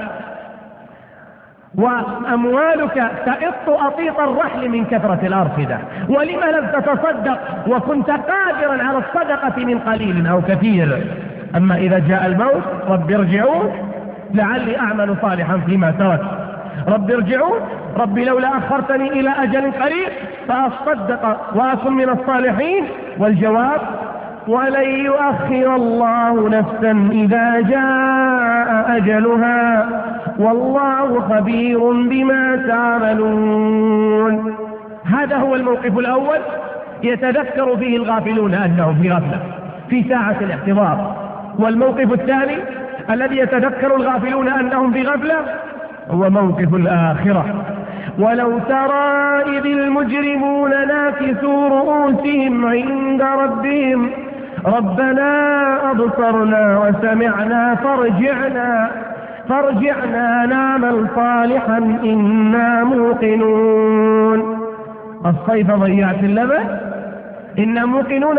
وأموالك تئط أطيط الرحل من كثرة الأرصدة؟ ولم لم تتصدق وكنت قادرا على الصدقة من قليل أو كثير؟ أما إذا جاء الموت رب ارجعون لعلي أعمل صالحا فيما ترك، رب ارجعون، رب لولا أخرتني إلى أجل قريب فأصدق وأكن من الصالحين. والجواب ولن يؤخر الله نفسا إذا جاء أجلها والله خبير بما تعملون. هذا هو الموقف الأول يتذكر فيه الغافلون أنهم في غفلة في ساعة الاحتضار. والموقف الثاني الذي يتذكر الغافلون أنهم في غفلة هو موقف الآخرة. ولو ترى إذ المجرمون ناكسوا رؤوسهم عند ربهم ربنا أبصرنا وسمعنا فارجعنا نعمل صالحا إنا موقنون. الصيف ضيعت اللبن، إنا موقنون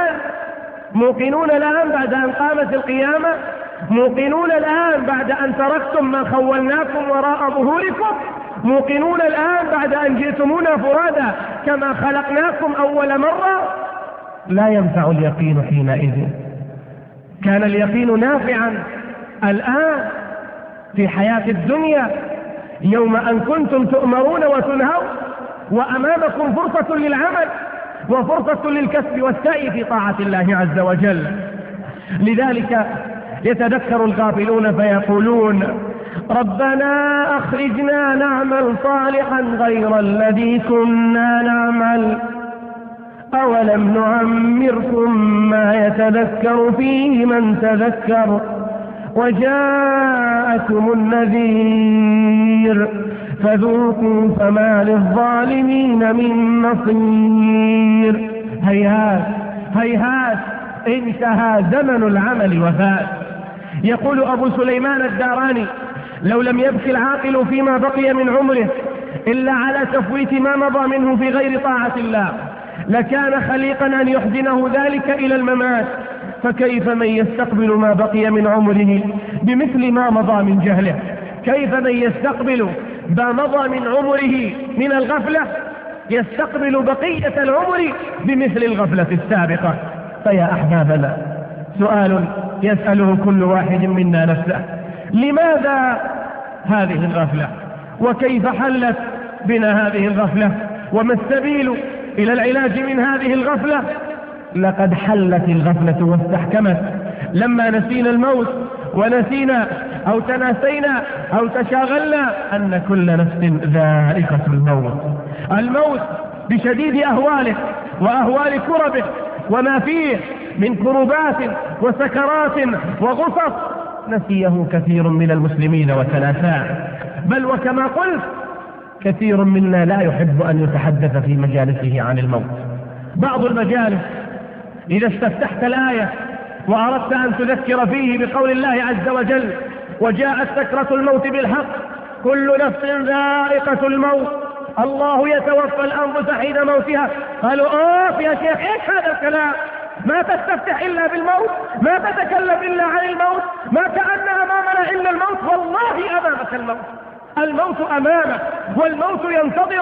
الآن بعد أن قامت القيامة، موقنون الآن بعد أن تركتم ما خولناكم وراء ظهوركم، موقنون الآن بعد أن جئتمونا فرادا كما خلقناكم أول مرة. لا ينفع اليقين حينئذ. كان اليقين نافعا الآن في حياة الدنيا يوم أن كنتم تؤمرون وتنهون وأمامكم فرصة للعمل وفرصة للكسب والسعي في طاعة الله عز وجل. لذلك يتذكر الغافلون فيقولون ربنا أخرجنا نعمل صالحا غير الذي كنا نعمل أولم نعمركم ما يتذكر فيه من تذكر وجاءكم النذير فذوقوا فما للظالمين من نصير. هيهات انتهى زمن العمل وفات. يقول أبو سليمان الداراني لو لم يبكي العاقل فيما بقي من عمره إلا على تفويت ما مضى منه في غير طاعة الله لكان خليقا أن يحزنه ذلك إلى الممات، فكيف من يستقبل ما بقي من عمره بمثل ما مضى من جهله؟ كيف من يستقبل ما مضى من عمره من الغفلة يستقبل بقية العمر بمثل الغفلة السابقة؟ فيا أحبابنا سؤال يسأله كل واحد منا نفسه: لماذا هذه الغفلة؟ وكيف حلت بنا هذه الغفلة؟ وما السبيل إلى العلاج من هذه الغفلة؟ لقد حلت الغفلة واستحكمت لما نسينا الموت ونسينا أو تناسينا أو تشاغلنا أن كل نفس ذائقة الموت بشديد أهواله وأهوال كربه وما فيه من كربات وسكرات وغصص نسيه كثير من المسلمين وتناساه، بل وكما قلت كثير منا لا يحب أن يتحدث في مجالسه عن الموت. بعض المجالس إذا استفتحت الآية وأردت أن تذكر فيه بقول الله عز وجل: وجاءت سكرة الموت بالحق كل نفس ذائقة الموت الله يتوفى الأنفس حين موتها، قالوا يا شيخ ايش هذا الكلام؟ ما تستفتح إلا بالموت، ما تتكلم إلا عن الموت، ما كأن أمامنا إلا الموت. والله أمامك الموت أمامك والموت ينتظرك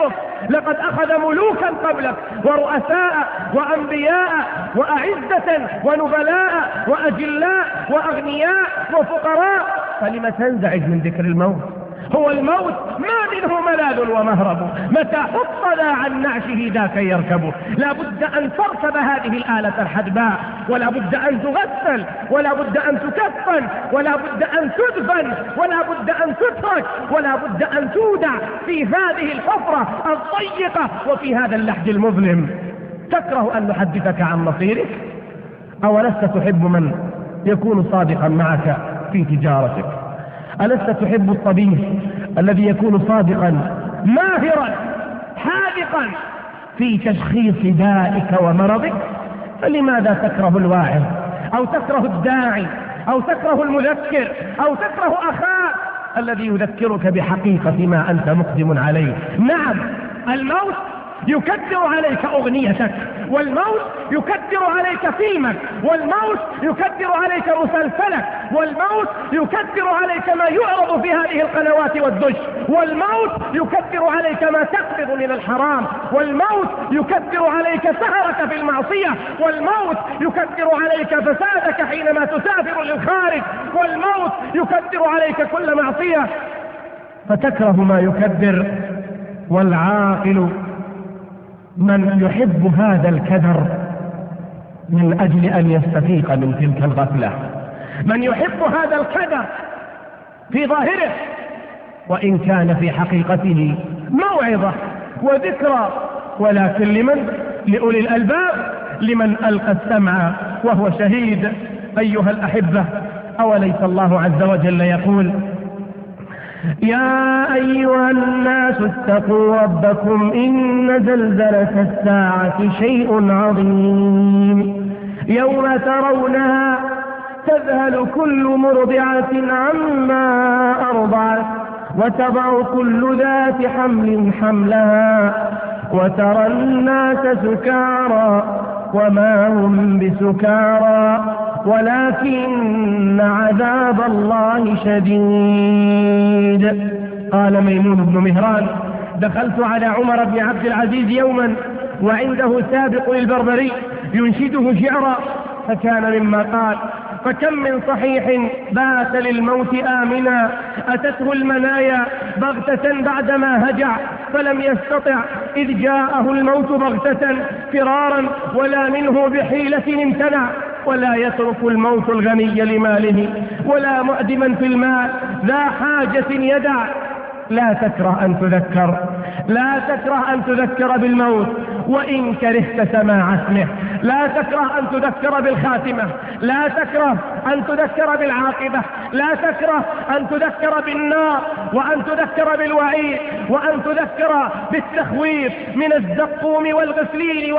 لقد أخذ ملوكا قبلك ورؤساء وأنبياء وأعزة ونبلاء وأجلاء وأغنياء وفقراء، فلم تنزعج من ذكر الموت؟ هو الموت ما منه ملاذ ومهرب، متى حط ذا عن نعشه ذاك يركبه. لا بد أن تركب هذه الآلة الحدباء، ولا بد أن تغسل، ولا بد أن تكفن، ولا بد أن تدفن، ولا بد أن تترك، ولا بد أن تودع في هذه الحفرة الضيقة وفي هذا اللحد المظلم. تكره أن نحدثك عن مصيرك؟ أولست تحب من يكون صادقا معك في تجارتك؟ ألست تحب الطبيب الذي يكون صادقا ماهرا حاذقا في تشخيص دائك ومرضك؟ فلماذا تكره الواعظ أو تكره الداعي أو تكره المذكر أو تكره أخاك الذي يذكرك بحقيقة ما أنت مقدم عليه؟ نعم، الموت يكدر عليك أغنيتك، والموت يكدر عليك فيلمك، والموت يكدر عليك مسلسلك، والموت يكدر عليك ما يعرض في هذه القنوات والدش، والموت يكدر عليك ما تقبض من الحرام، والموت يكدر عليك سهرك في المعصية، والموت يكدر عليك فسادك حينما تسافر للخارج، والموت يكدر عليك كل معصية فتكره ما يكدر. والعاقل من يحب هذا الكدر من أجل أن يستفيق من تلك الغفلة، من يحب هذا الكدر في ظاهره وإن كان في حقيقته موعظة وذكرى، ولكن لمن؟ لأولي الألباب، لمن ألقى السمع وهو شهيد. أيها الأحبة، أوليس الله عز وجل يقول: يا أيها الناس اتقوا ربكم إن زلزلة الساعة شيء عظيم يوم ترونها تذهل كل مرضعة عما أرضعت وتضع كل ذات حمل حملها وترى الناس سكارى وما هم بسكارى ولكن عذاب الله شديد. قال ميمون بن مهران: دخلت على عمر بن عبد العزيز يوما وعنده سابق البربري ينشده شعرا، فكان مما قال: فكم من صحيح بات للموت آمنا أتته المنايا بغتة بعدما هجع فلم يستطع إذ جاءه الموت بغتة فرارا ولا منه بحيلة امتنع ولا يترك الموت الغني لماله ولا مؤدما في المال ذا حاجة يدع. لا تكره أن تذكر، لا تكره أن تذكر بالموت وإن كرهت سماع اسمه، لا تكره أن تذكر بالخاتمة، لا تكره أن تذكر بالعاقبة، لا تكره أن تذكر بالنار وأن تذكر بالوعيد وأن تذكر بالتخويف من الزقوم والغسلين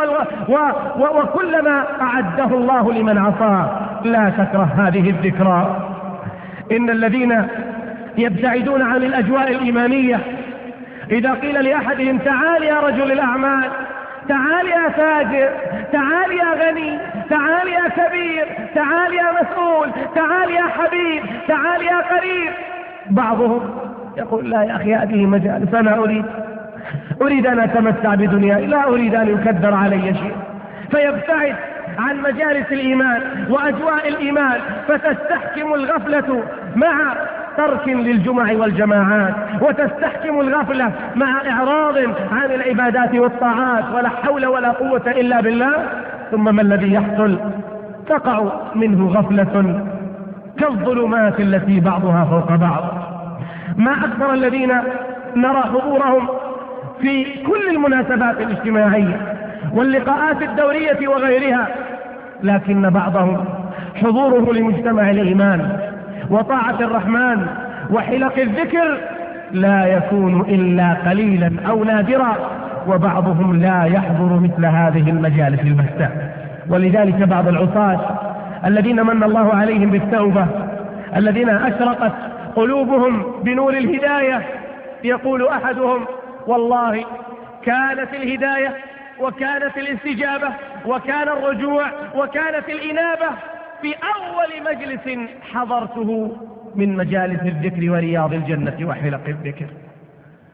وكل ما أعده الله لمن عصاه. لا تكره هذه الذكرى. إن الذين يبتعدون عن الأجواء الإيمانية إذا قيل لأحدهم: تعال يا رجل الأعمال، تعال يا تاجر، تعال يا غني، تعال يا كبير، تعال يا مسؤول، تعال يا حبيب، تعال يا قريب، بعضهم يقول: لا يا أخي هذه مجالس، أنا أريد أن أتمتع بدنياي، لا أريد أن يكدر علي شيء، فيبتعد عن مجالس الإيمان وأجواء الإيمان، فتستحكم الغفلة مع ترك للجمع والجماعات، وتستحكم الغفلة مع إعراض عن العبادات والطاعات، ولا حول ولا قوة إلا بالله. ثم ما الذي يحصل؟ تقع منه غفلة كالظلمات التي بعضها فوق بعض. ما أكثر الذين نرى حضورهم في كل المناسبات الاجتماعية واللقاءات الدورية وغيرها، لكن بعضهم حضوره لمجتمع الإيمان وطاعة الرحمن وحلق الذكر لا يكون إلا قليلا أو نادرا، وبعضهم لا يحضر مثل هذه المجالس المفتاح. ولذلك بعض العصاة الذين من الله عليهم بالتوبة، الذين أشرقت قلوبهم بنور الهداية، يقول أحدهم: والله كانت الهداية وكانت الاستجابة وكان الرجوع وكانت الإنابة في أول مجلس حضرته من مجالس الذكر ورياض الجنة وحلق الذكر.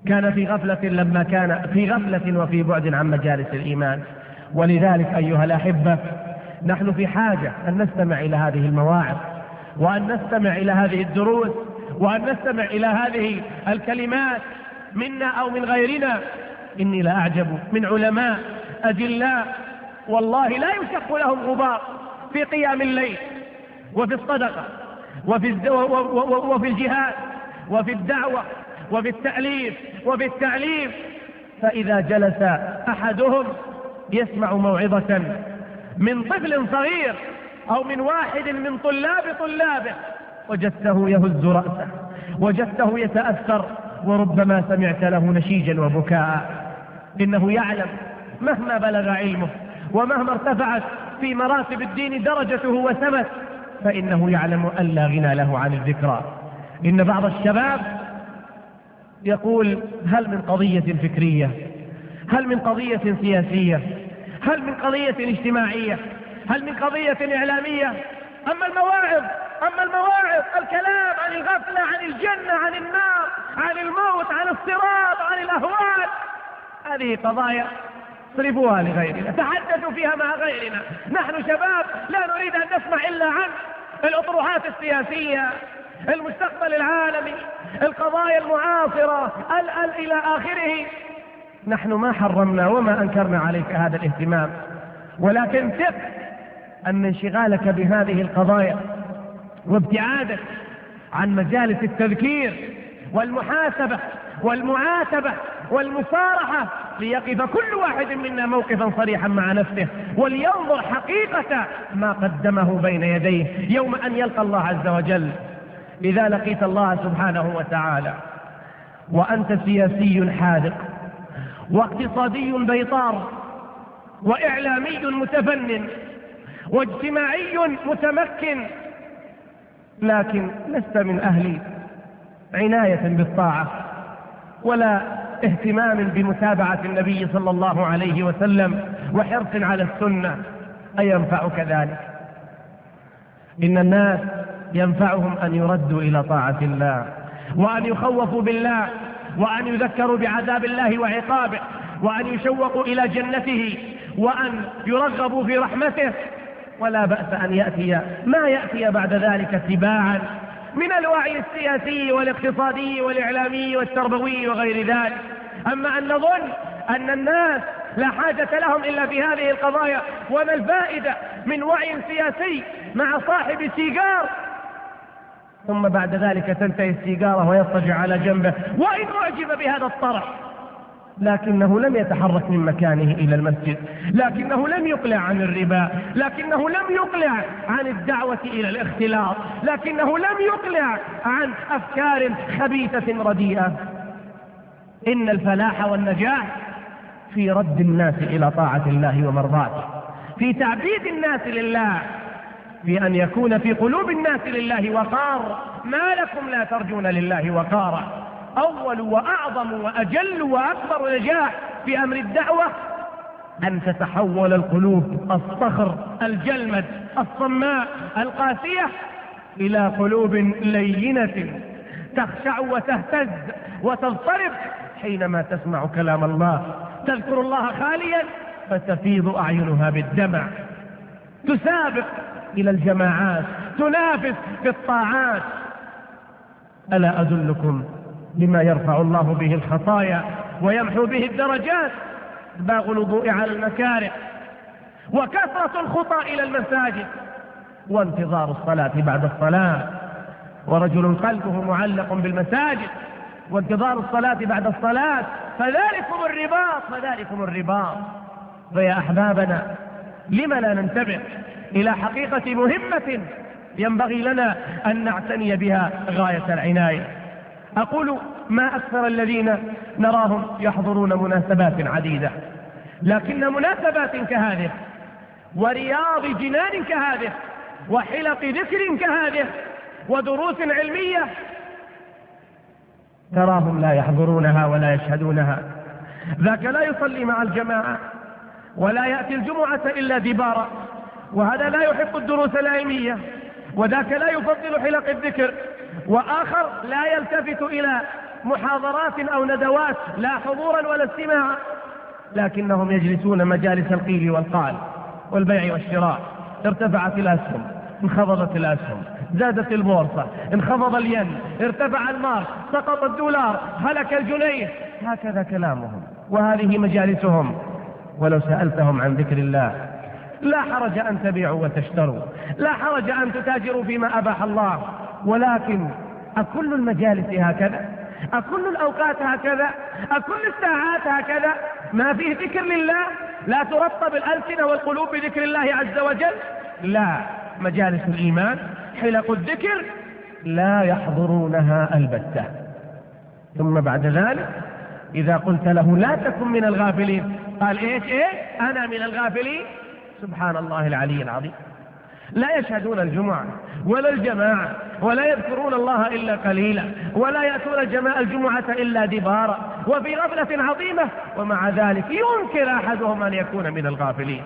كان في غفلة لما كان في غفلة وفي بعد عن مجالس الإيمان. ولذلك أيها الأحبة، نحن في حاجة أن نستمع إلى هذه المواعظ، وأن نستمع إلى هذه الدروس، وأن نستمع إلى هذه الكلمات منا أو من غيرنا. إني لأعجب من علماء أجلاء والله لا يشق لهم غبار في قيام الليل وفي الصدقة وفي الجهاد وفي الدعوة وفي التأليف وفي التعليم، فإذا جلس أحدهم يسمع موعظة من طفل صغير أو من واحد من طلابه وجدته يهز رأسه، وجدته يتأثر، وربما سمعت له نشيجا وبكاء. إنه يعلم مهما بلغ علمه ومهما ارتفعت في مراتب الدين درجته وسمت، فإنه يعلم أن لا غنى له عن الذكرى. إن بعض الشباب يقول: هل من قضية فكرية؟ هل من قضية سياسية؟ هل من قضية اجتماعية؟ هل من قضية إعلامية؟ أما المواعظ الكلام عن الغفلة، عن الجنة، عن النار، عن الموت، عن الصراط، عن الأهوال، هذه قضايا صرفوها لغيرنا، تحدثوا فيها مع غيرنا. نحن شباب لا نريد أن نسمع إلا عن الأطروحات السياسية، المستقبل العالمي، القضايا المعاصرة، إلى آخره. نحن ما حرمنا وما أنكرنا عليك هذا الاهتمام، ولكن ثق أن انشغالك بهذه القضايا وابتعادك عن مجالس التذكير والمحاسبة والمعاتبة والمصارحة، ليقف كل واحد منا موقفا صريحا مع نفسه، ولينظر حقيقة ما قدمه بين يديه يوم أن يلقى الله عز وجل. إذا لقيت الله سبحانه وتعالى وأنت سياسي حاذق، واقتصادي بيطار، وإعلامي متفنن، واجتماعي متمكن، لكن لست من أهل عناية بالطاعة ولا اهتمام بمتابعة النبي صلى الله عليه وسلم وحرص على السنة، أينفعك ذلك؟ إن الناس ينفعهم أن يردوا إلى طاعة الله، وأن يخوفوا بالله، وأن يذكروا بعذاب الله وعقابه، وأن يشوقوا إلى جنته، وأن يرغبوا في رحمته. ولا بأس أن يأتي ما يأتي بعد ذلك تباعا من الوعي السياسي والاقتصادي والإعلامي والتربوي وغير ذلك. أما أن نظن أن الناس لا حاجة لهم إلا في هذه القضايا، وما الفائدة من وعي سياسي مع صاحب سيجار، ثم بعد ذلك تنتهي السيجارة ويضطجع على جنبه وإن أعجب بهذا الطرح، لكنه لم يتحرك من مكانه إلى المسجد، لكنه لم يقلع عن الربا، لكنه لم يقلع عن الدعوة إلى الاختلاط، لكنه لم يقلع عن أفكار خبيثة رديئة. إن الفلاح والنجاح في رد الناس إلى طاعة الله ومرضاته، في تعبيد الناس لله، في أن يكون في قلوب الناس لله وقار. ما لكم لا ترجون لله وقارا؟ أول وأعظم وأجل وأكبر نجاح في أمر الدعوة أن تتحول القلوب الصخر الجلمد الصماء القاسية إلى قلوب لينة تخشع وتهتز وتضطرب حينما تسمع كلام الله، تذكر الله خاليا فتفيض أعينها بالدمع، تسابق إلى الجماعات، تنافس في الطاعات. ألا أدلكم بما يرفع الله به الخطايا ويمحو به الدرجات؟ باغ الوضوء على المكاره، وكثرة الخطى إلى المساجد، وانتظار الصلاة بعد الصلاة، ورجل قلبه معلق بالمساجد، وانتظار الصلاة بعد الصلاة، فذلكم الرباط. فيا أحبابنا، لما لا ننتبه إلى حقيقة مهمة ينبغي لنا أن نعتني بها غاية العناية؟ أقول: ما أكثر الذين نراهم يحضرون مناسبات عديدة، لكن مناسبات كهذه، ورياض جنان كهذه، وحلق ذكر كهذه، ودروس علمية، تراهم لا يحضرونها ولا يشهدونها. ذاك لا يصلي مع الجماعة ولا يأتي الجمعة إلا دبارا، وهذا لا يحب الدروس العلمية، وذاك لا يفضل حلق الذكر، وآخر لا يلتفت إلى محاضرات أو ندوات لا حضورا ولا استماعا، لكنهم يجلسون مجالس القيل والقال والبيع والشراء. ارتفعت الأسهم، انخفضت الأسهم، زادت البورصة، انخفض الين، ارتفع المارك، سقط الدولار، هلك الجنيه. هكذا كلامهم وهذه مجالسهم. ولو سألتهم عن ذكر الله لا حرج أن تبيعوا وتشتروا، لا حرج أن تتاجروا فيما أباح الله، ولكن أكل المجالس هكذا؟ أكل الأوقات هكذا؟ أكل الساعات هكذا؟ ما فيه ذكر لله؟ لا ترطب الألسنة والقلوب بذكر الله عز وجل؟ لا، مجالس الإيمان حلق الذكر لا يحضرونها البتة. ثم بعد ذلك إذا قلت له لا تكن من الغافلين قال إيه أنا من الغافلين؟ سبحان الله العلي العظيم. لا يشهدون الجمعة ولا الجماعة ولا يذكرون الله إلا قليلا ولا يأتون الجمعة إلا دبارا وفي غفلة عظيمة، ومع ذلك ينكر أحدهم أن يكون من الغافلين.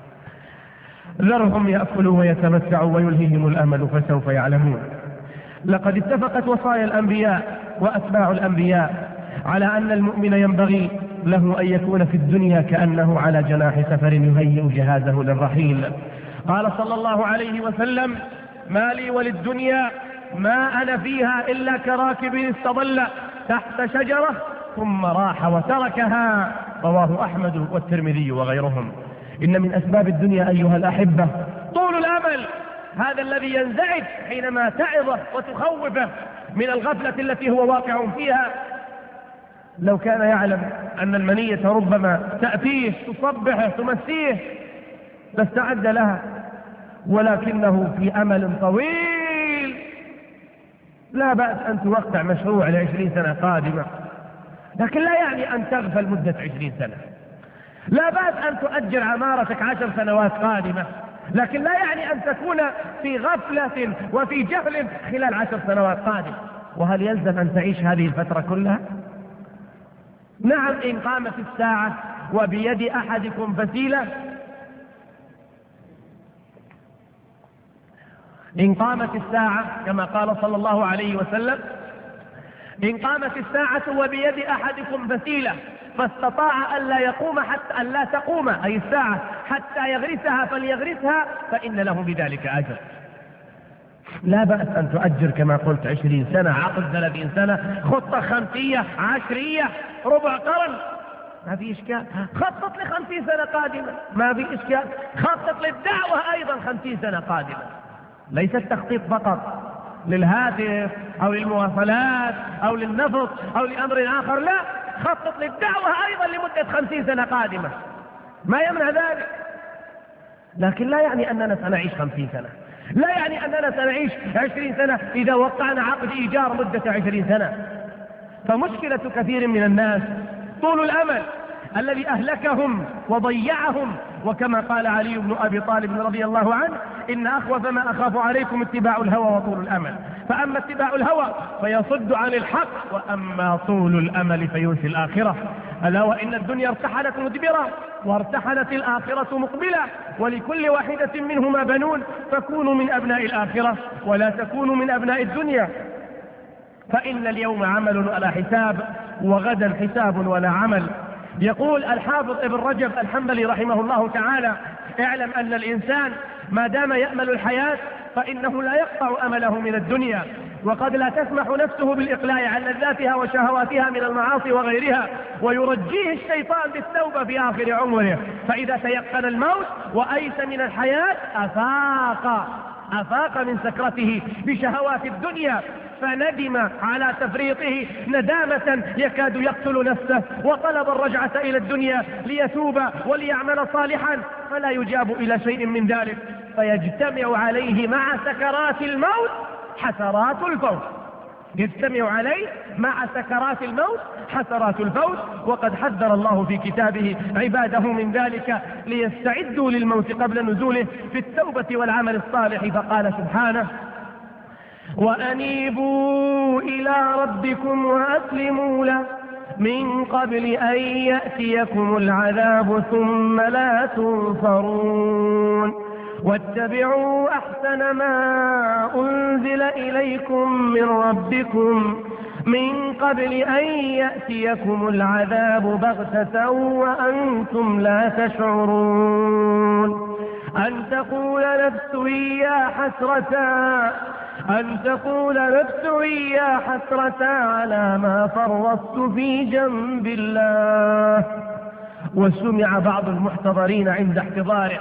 ذرهم يأكلوا ويتمتعوا ويلهيهم الأمل فسوف يعلمون. لقد اتفقت وصايا الأنبياء وأتباع الأنبياء على أن المؤمن ينبغي له أن يكون في الدنيا كأنه على جناح سفر يهيئ جهازه للرحيل. قال صلى الله عليه وسلم: ما لي وللدنيا ما أنا فيها إلا كراكب استظل تحت شجرة ثم راح وتركها. رواه أحمد والترمذي وغيرهم. إن من أسباب الدنيا أيها الأحبة طول الأمل، هذا الذي ينزعج حينما تعظه وتخوفه من الغفلة التي هو واقع فيها. لو كان يعلم أن المنية ربما تأتيه تصبحه تمسيه لاستعد لها، ولكنه في أمل طويل. لا بأس أن توقع مشروع ل20 سنة قادمة، لكن لا يعني أن تغفل مدة 20 سنة. لا بأس أن تؤجر عمارتك 10 سنوات قادمة، لكن لا يعني أن تكون في غفلة وفي جهل خلال 10 سنوات قادمة. وهل يلزم أن تعيش هذه الفترة كلها؟ نعم، إن قامت الساعة وبيد أحدكم فسيلة، إن قامت الساعة كما قال صلى الله عليه وسلم: إن قامت الساعة وبيد أحدكم فسيلة فاستطاع أن لا تقوم أي الساعة حتى يغرسها فليغرسها فإن له بذلك أجر. لا بأس أن تؤجر كما قلت 20 سنة، عقد 30 سنة، خطة 5 10 ربع قرن، ما في إشكال. خطط ل50 سنة قادمة، ما في إشكال. خطط للدعوة أيضا 50 سنة قادمة، ليس التخطيط فقط للهاتف أو للمواصلات أو للنفط أو لأمر آخر، لا، خطط للدعوة أيضا لمدة 50 سنة قادمة، ما يمنع ذلك. لكن لا يعني أننا سنعيش 50 سنة، لا يعني أننا سنعيش 20 سنة إذا وقعنا عقد إيجار مدة 20 سنة. فمشكلة كثير من الناس طول الأمل الذي أهلكهم وضيعهم. وكما قال علي بن أبي طالب رضي الله عنه: إن أخوف ما أخاف عليكم اتباع الهوى وطول الأمل. فأما اتباع الهوى فيصد عن الحق، وأما طول الأمل فينسي الآخرة. ألا وإن الدنيا ارتحلت مدبرة وارتحلت الآخرة مقبلة، ولكل واحدة منهما بنون، فكونوا من أبناء الآخرة ولا تكونوا من أبناء الدنيا. فإن اليوم عمل ولا حساب، وغدا حساب ولا عمل. يقول الحافظ ابن رجب الحنبلي رحمه الله تعالى: اعلم أن الإنسان ما دام يأمل الحياة فإنه لا يقطع أمله من الدنيا، وقد لا تسمح نفسه بالإقلاع عن لذاتها وشهواتها من المعاصي وغيرها، ويرجيه الشيطان بالتوبة في آخر عمره. فإذا تيقن الموت وأيس من الحياة أفاق من سكرته بشهوات الدنيا، فندم على تفريطه ندامة يكاد يقتل نفسه، وطلب الرجعة إلى الدنيا ليتوب وليعمل صالحا، فلا يجاب إلى شيء من ذلك، فيجتمع عليه مع سكرات الموت حسرات الفوت. يجتمع عليه مع سكرات الموت حسرات الفوت. وقد حذر الله في كتابه عباده من ذلك ليستعدوا للموت قبل نزوله في التوبة والعمل الصالح، فقال سبحانه: وأنيبوا إلى ربكم وأسلموا له من قبل أن يأتيكم العذاب ثم لا تنصرون واتبعوا أحسن ما أنزل إليكم من ربكم من قبل أن يأتيكم العذاب بغتة وأنتم لا تشعرون أن تقول نفس يا حسرة على ما فرطت في جنب الله. وسمع بعض المحتضرين عند احتضاره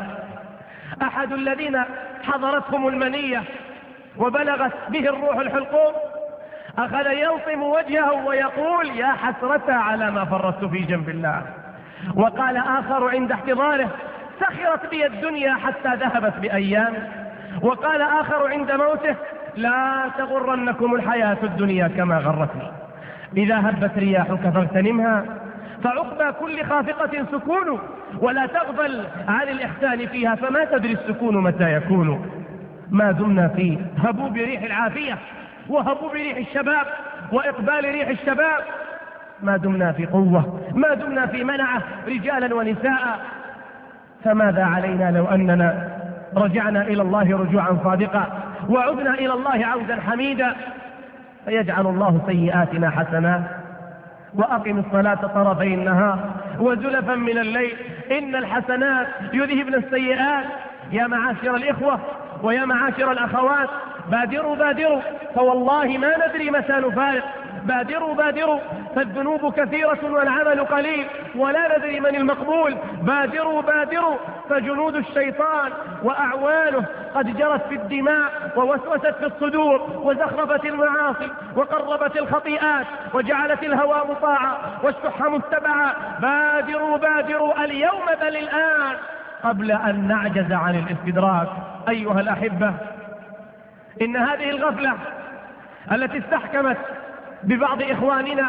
أحد الذين حضرتهم المنية وبلغت به الروح الحلقوم أخذ يلطم وجهه ويقول يا حسرة على ما فرطت في جنب الله. وقال آخر عند احتضاره سخرت بي الدنيا حتى ذهبت بأيام. وقال آخر عند موته لا تغرنكم الحياة الدنيا كما غرتني. إذا هبت رياحك فاغتنمها فعقبى كل خافقة سكون ولا تغفل عن الإحسان فيها فما تدري السكون متى يكون. ما دمنا في هبوب ريح العافية وهبوب ريح الشباب وإقبال ريح الشباب، ما دمنا في قوة، ما دمنا في منعة رجالا ونساء، فماذا علينا لو أننا رجعنا إلى الله رجوعا صادقا وعدنا إلى الله عودا حميدا فيجعل الله سيئاتنا حسنات. وأقم الصلاة طرفي النهار وزلفا من الليل إن الحسنات يذهبن السيئات. يا معاشر الإخوة ويا معاشر الأخوات بادروا فوالله ما ندري متى نفارق. بادروا فالذنوب كثيرة والعمل قليل ولا ندري من المقبول. بادروا فجنود الشيطان وأعوانه قد جرت في الدماء ووسوست في الصدور وزخرفت المعاصي وقربت الخطيئات وجعلت الهوى مطاعا والشح متبعا. بادروا اليوم بل الآن قبل أن نعجز عن الاستدراك. أيها الأحبة، إن هذه الغفلة التي استحكمت ببعض إخواننا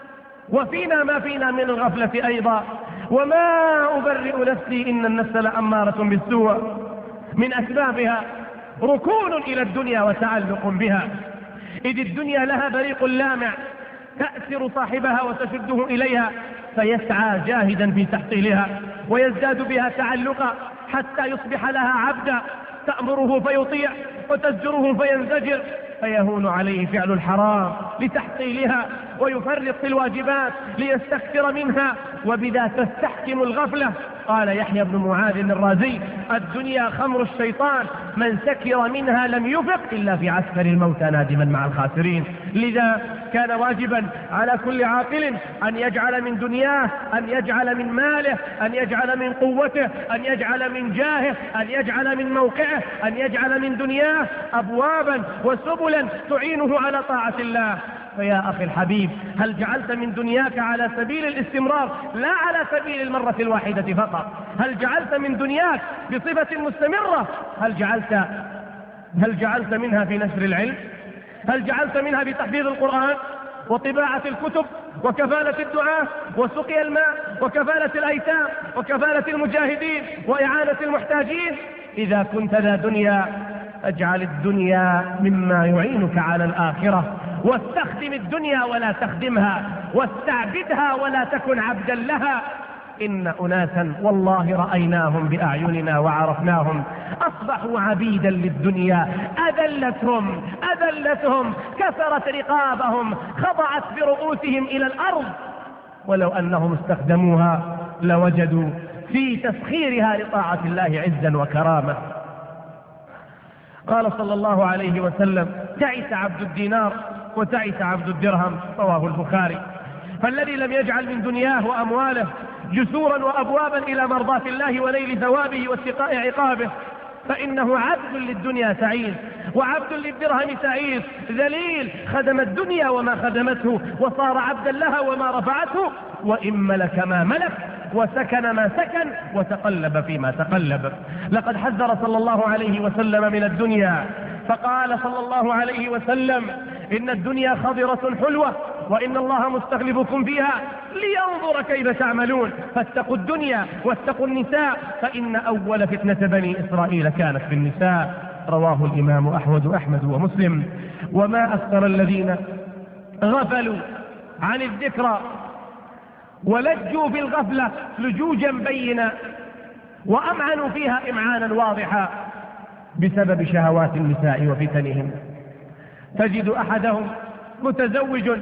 وفينا ما فينا من الغفلة أيضا، وما أبرئ نفسي إن النفس لأمارة بالسوء، من أسبابها ركون إلى الدنيا وتعلق بها، إذ الدنيا لها بريق لامع تأسر صاحبها وتشده إليها فيسعى جاهدا في تحصيلها ويزداد بها تعلقا حتى يصبح لها عبدا تأمره فيطيع وتزجره فينزجر فيهون عليه فعل الحرام لتحصيلها ويفرط في الواجبات ليستكثر منها، وبذا تستحكم الغفلة. قال يحيى بن معاذ الرازي الدنيا خمر الشيطان من سكر منها لم يفق إلا في عسكر الموت نادما مع الخاسرين. لذا كان واجبا على كل عاقل أن يجعل من دنياه، أن يجعل من ماله، أن يجعل من قوته، أن يجعل من جاهه، أن يجعل من موقعه، أن يجعل من دنياه أبوابا وسبلا تعينه على طاعة الله. فيا أخي الحبيب، هل جعلت من دنياك على سبيل الاستمرار لا على سبيل المرة الواحدة فقط؟ هل جعلت من دنياك بصفة مستمرة؟ هل جعلت منها في نشر العلم؟ هل جعلت منها بتحفيظ القرآن وطباعة الكتب وكفالة الدعاة وسقي الماء وكفالة الأيتام وكفالة المجاهدين وإعانة المحتاجين؟ إذا كنت ذا دنيا اجعل الدنيا مما يعينك على الآخرة، واستخدم الدنيا ولا تخدمها، واستعبدها ولا تكن عبدا لها. إن أناسا والله رأيناهم بأعيننا وعرفناهم أصبحوا عبيدا للدنيا، أذلتهم كسرت رقابهم، خضعت برؤوسهم إلى الأرض. ولو أنهم استخدموها لوجدوا في تسخيرها لطاعة الله عزا وكرامة. قال صلى الله عليه وسلم تعس عبد الدينار وتعس عبد الدرهم، رواه البخاري. فالذي لم يجعل من دنياه وأمواله جسورا وأبوابا إلى مرضاة الله ونيل ثوابه واتقاء عقابه فإنه عبد للدنيا تعيس وعبد للدرهم تعيس، ذليل خدم الدنيا وما خدمته، وصار عبدا لها وما رفعته، وإن ملك ما ملك وسكن ما سكن وتقلب فيما تقلب. لقد حذر صلى الله عليه وسلم من الدنيا، فقال صلى الله عليه وسلم إن الدنيا خضرة حلوة وإن الله مستخلفكم فيها لينظر كيف تعملون، فاتقوا الدنيا واتقوا النساء فإن أول فتنة بني إسرائيل كانت في النساء، رواه الإمام أحمد ومسلم. وما أكثر الذين غفلوا عن الذكرى ولجوا في الغفلة لجوجا بينا وأمعنوا فيها إمعانا واضحا بسبب شهوات النساء وفتنهم. تجد أحدهم متزوج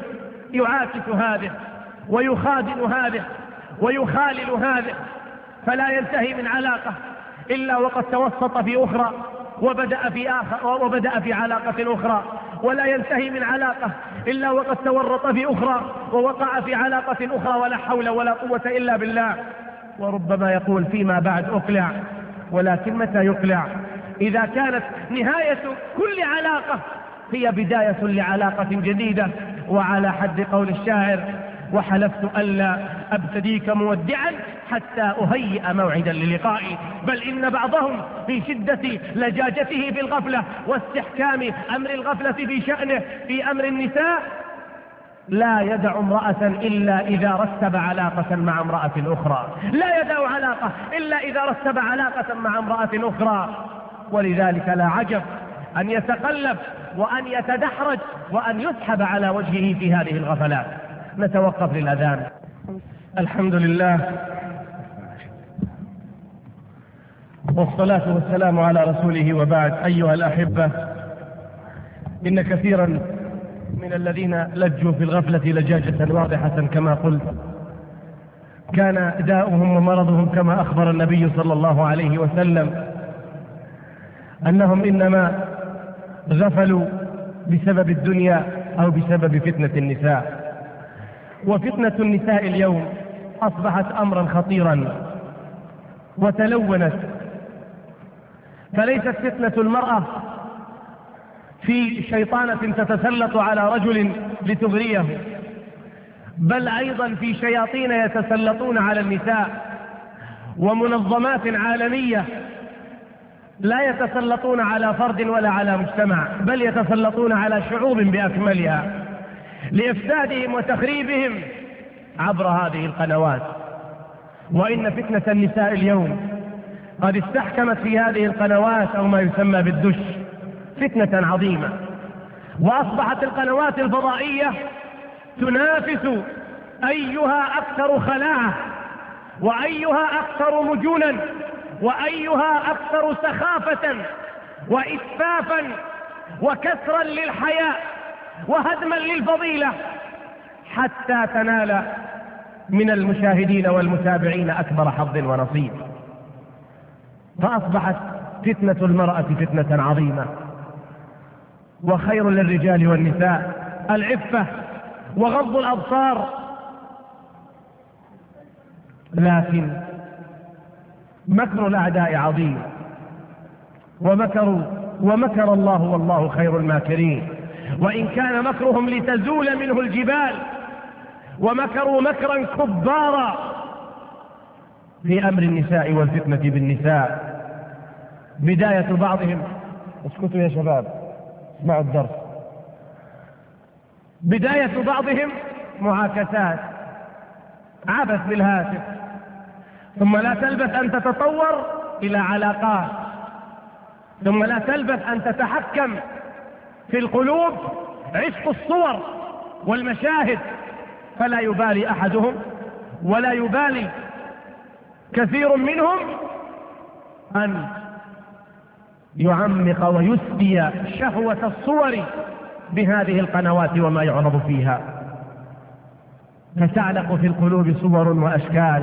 يعاكس هذه ويخادن هذه ويخالل هذه، فلا ينتهي من علاقة إلا وقد توسط في أخرى وبدأ في علاقة أخرى، ولا ينتهي من علاقة إلا وقد تورط في أخرى ووقع في علاقة أخرى، ولا حول ولا قوة إلا بالله. وربما يقول فيما بعد أقلع، ولكن متى يقلع؟ إذا كانت نهاية كل علاقة هي بداية لعلاقة جديدة. وعلى حد قول الشاعر: وحلفت ألا أبتديك مودعا حتى أهيئ موعدا للقائي. بل إن بعضهم في شدة لجاجته في الغفلة واستحكام أمر الغفلة في شأنه في أمر النساء لا يدع امرأة إلا إذا رتب علاقة مع امرأة أخرى، لا يدع علاقة إلا إذا رتب علاقة مع امرأة أخرى. ولذلك لا عجب أن يتقلب وأن يتدحرج وأن يسحب على وجهه في هذه الغفلات. نتوقف للأذان. الحمد لله والصلاة والسلام على رسوله، وبعد. أيها الأحبة، إن كثيرا من الذين لجوا في الغفلة لجاجة واضحة كما قلت كان داؤهم ومرضهم كما أخبر النبي صلى الله عليه وسلم أنهم إنما غفلوا بسبب الدنيا أو بسبب فتنة النساء. وفتنة النساء اليوم أصبحت أمرا خطيرا وتلونت، فليست فتنة المرأة في شيطانة تتسلط على رجل لتغريه، بل أيضا في شياطين يتسلطون على النساء، ومنظمات عالمية لا يتسلطون على فرد ولا على مجتمع، بل يتسلطون على شعوب بأكملها لإفسادهم وتخريبهم عبر هذه القنوات. وإن فتنة النساء اليوم قد استحكمت في هذه القنوات أو ما يسمى بالدش، فتنة عظيمة. وأصبحت القنوات الفضائية تنافس أيها أكثر خلاعة، وأيها أكثر مجونا، وأيها أكثر سخافة وإسفافا وكسرا للحياء وهدما للفضيلة، حتى تنال من المشاهدين والمتابعين أكبر حظ ونصيب. فأصبحت فتنة المرأة فتنة عظيمة. وخير للرجال والنساء العفة وغض الأبصار، لكن مكر الأعداء عظيم، ومكر الله والله خير الماكرين. وإن كان مكرهم لتزول منه الجبال، ومكروا مكرا كبارا في أمر النساء والفتنة بالنساء. بداية بعضهم، اسكتوا يا شباب اسمعوا الدرس، بداية بعضهم معاكسات، عبث بالهاتف، ثم لا تلبث أن تتطور إلى علاقات، ثم لا تلبث أن تتحكم في القلوب عشق الصور والمشاهد. فلا يبالي أحدهم ولا يبالي كثير منهم أن يعمق ويسقي شهوة الصور بهذه القنوات وما يعرض فيها، فتعلق في القلوب صور وأشكال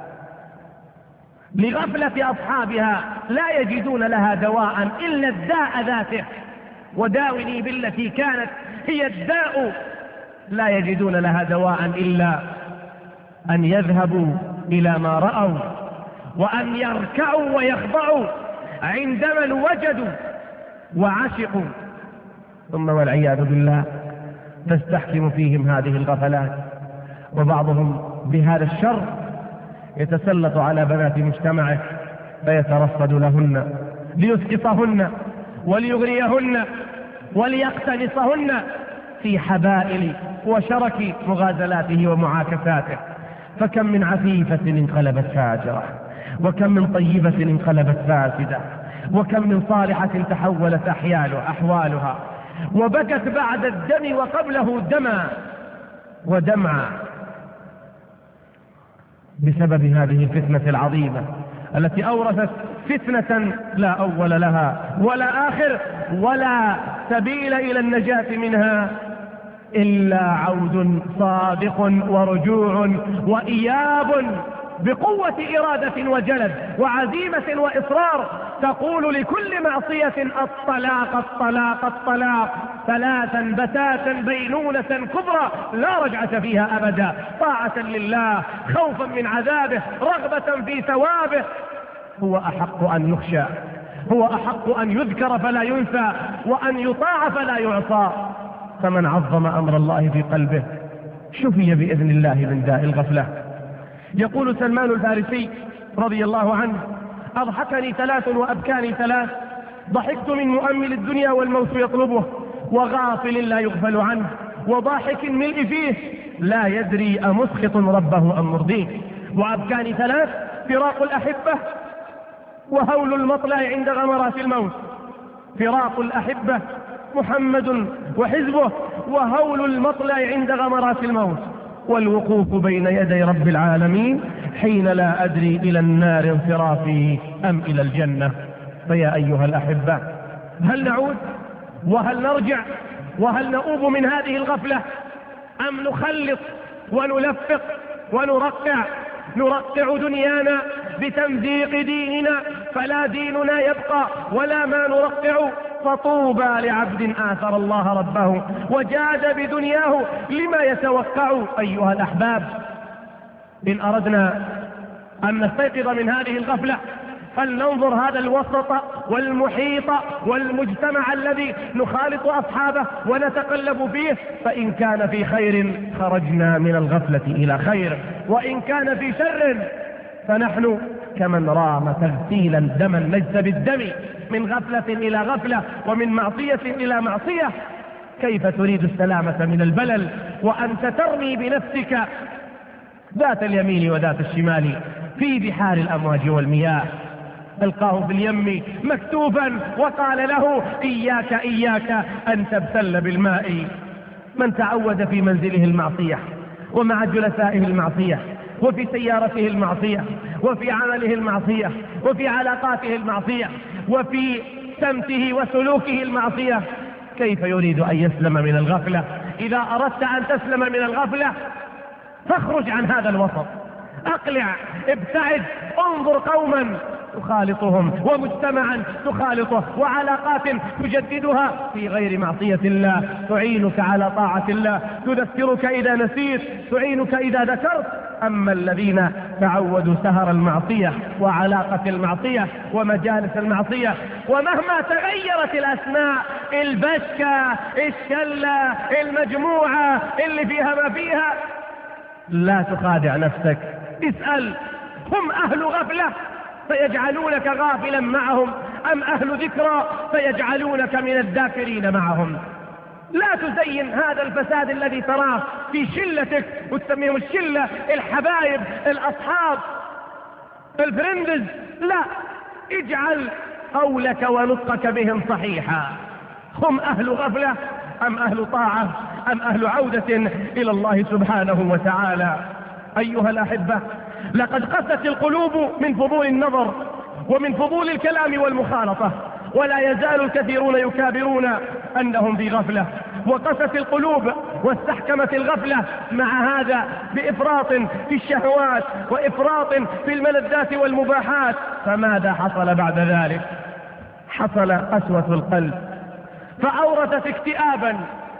لغفلة أصحابها لا يجدون لها دواء إلا الداء ذاته. وداوني بالتي كانت هي الداء، لا يجدون لها دواء إلا أن يذهبوا إلى ما رأوا، وأن يركعوا ويخضعوا عندما وجدوا وعشقوا، ثم والعياذ بالله تستحكم فيهم هذه الغفلات. وبعضهم بهذا الشر يتسلط على بنات مجتمعه فيترصد لهن ليسقطهن وليغريهن وليقتنصهن في حبائل وشرك مغازلاته ومعاكساته. فكم من عفيفة انقلبت فاجرة، وكم من طيبة انقلبت فاسدة، وكم من صالحة تحولت أحوالها وبكت بعد الدم وقبله دما ودمعا، بسبب هذه الفتنة العظيمة التي أورثت فتنة لا أول لها ولا آخر ولا سبيل إلى النجاة منها إلا عود صادق ورجوع وإياب بقوة إرادة وجلد وعزيمة وإصرار تقول لكل معصية الطلاق الطلاق الطلاق، ثلاثا بتاتا بينونة كبرى لا رجعة فيها أبدا، طاعة لله خوفا من عذابه رغبة في ثوابه. هو أحق أن يخشى، هو أحق أن يذكر فلا ينسى، وأن يطاع فلا يعصى. فمن عظم أمر الله في قلبه شفي بإذن الله من داء الغفلة. يقول سلمان الفارسي رضي الله عنه: أضحكني ثلاث وأبكاني ثلاث، ضحكت من مؤمل الدنيا والموت يطلبه، وغافل لا يغفل عنه، وضاحك ملء فيه لا يدري أمسخط ربه أم مرضيه. وأبكاني ثلاث: فراق الأحبة، وهول المطلع عند غمرات الموت. فراق الأحبة محمد وحزبه، وهول المطلع عند غمرات الموت، والوقوف بين يدي رب العالمين حين لا أدري إلى النار انصرافي أم إلى الجنة. فيا أيها الأحبة، هل نعود وهل نرجع وهل نؤوب من هذه الغفلة، أم نخلط ونلفق ونرقع دنيانا بتمزيق ديننا فلا ديننا يبقى ولا ما نرقع؟ فطوبى لعبد آثر الله ربه وجاد بدنياه لما يتوقع. أيها الأحباب، إن أردنا أن نستيقظ من هذه الغفلة فلننظر هذا الوسط والمحيط والمجتمع الذي نخالط أصحابه ونتقلب فيه، فإن كان في خير خرجنا من الغفلة إلى خير، وإن كان في شر فنحن كمن رام تغسيلا دما نجس بالدم، من غفلة إلى غفلة ومن معصية إلى معصية. كيف تريد السلامة من البلل وأنت ترمي بنفسك ذات اليمين وذات الشمال في بحار الأمواج والمياه؟ ألقاه في اليم مكتوفا وقال له: إياك إياك أن تبتل بالماء. من تعود في منزله المعصية ومع جلسائه المعصية وفي سيارته المعصية وفي عمله المعصية وفي علاقاته المعصية وفي سمته وسلوكه المعصية، كيف يريد أن يسلم من الغفلة؟ إذا أردت أن تسلم من الغفلة فاخرج عن هذا الوسط، أقلع، ابتعد، انظر قوما تخالطهم ومجتمعا تخالطه وعلاقات تجددها في غير معصية الله، تعينك على طاعة الله، تذكرك إذا نسيت، تعينك إذا ذكرت. أما الذين تعودوا سهر المعصية وعلاقة المعصية ومجالس المعصية، ومهما تغيرت الأسماء، البشكة، الشلة، المجموعة اللي فيها ما فيها، لا تخادع نفسك، اسأل: هم أهل غفلة فيجعلونك غافلا معهم، أم أهل ذكرى فيجعلونك من الذاكرين معهم؟ لا تزين هذا الفساد الذي تراه في شلتك وتسميهم الشلة، الحبايب، الأصحاب، الفرندز، لا، اجعل قولك ونطقك بهم صحيحا. هم أهل غفلة أم أهل طاعة أم أهل عودة إلى الله سبحانه وتعالى؟ أيها الأحبة، لقد قست القلوب من فضول النظر ومن فضول الكلام والمخالطة، ولا يزال الكثيرون يكابرون أنهم في غفلة، وقست القلوب واستحكمت الغفلة مع هذا بإفراط في الشهوات وإفراط في الملذات والمباحات. فماذا حصل بعد ذلك؟ حصل قسوة القلب، فأورثت اكتئابا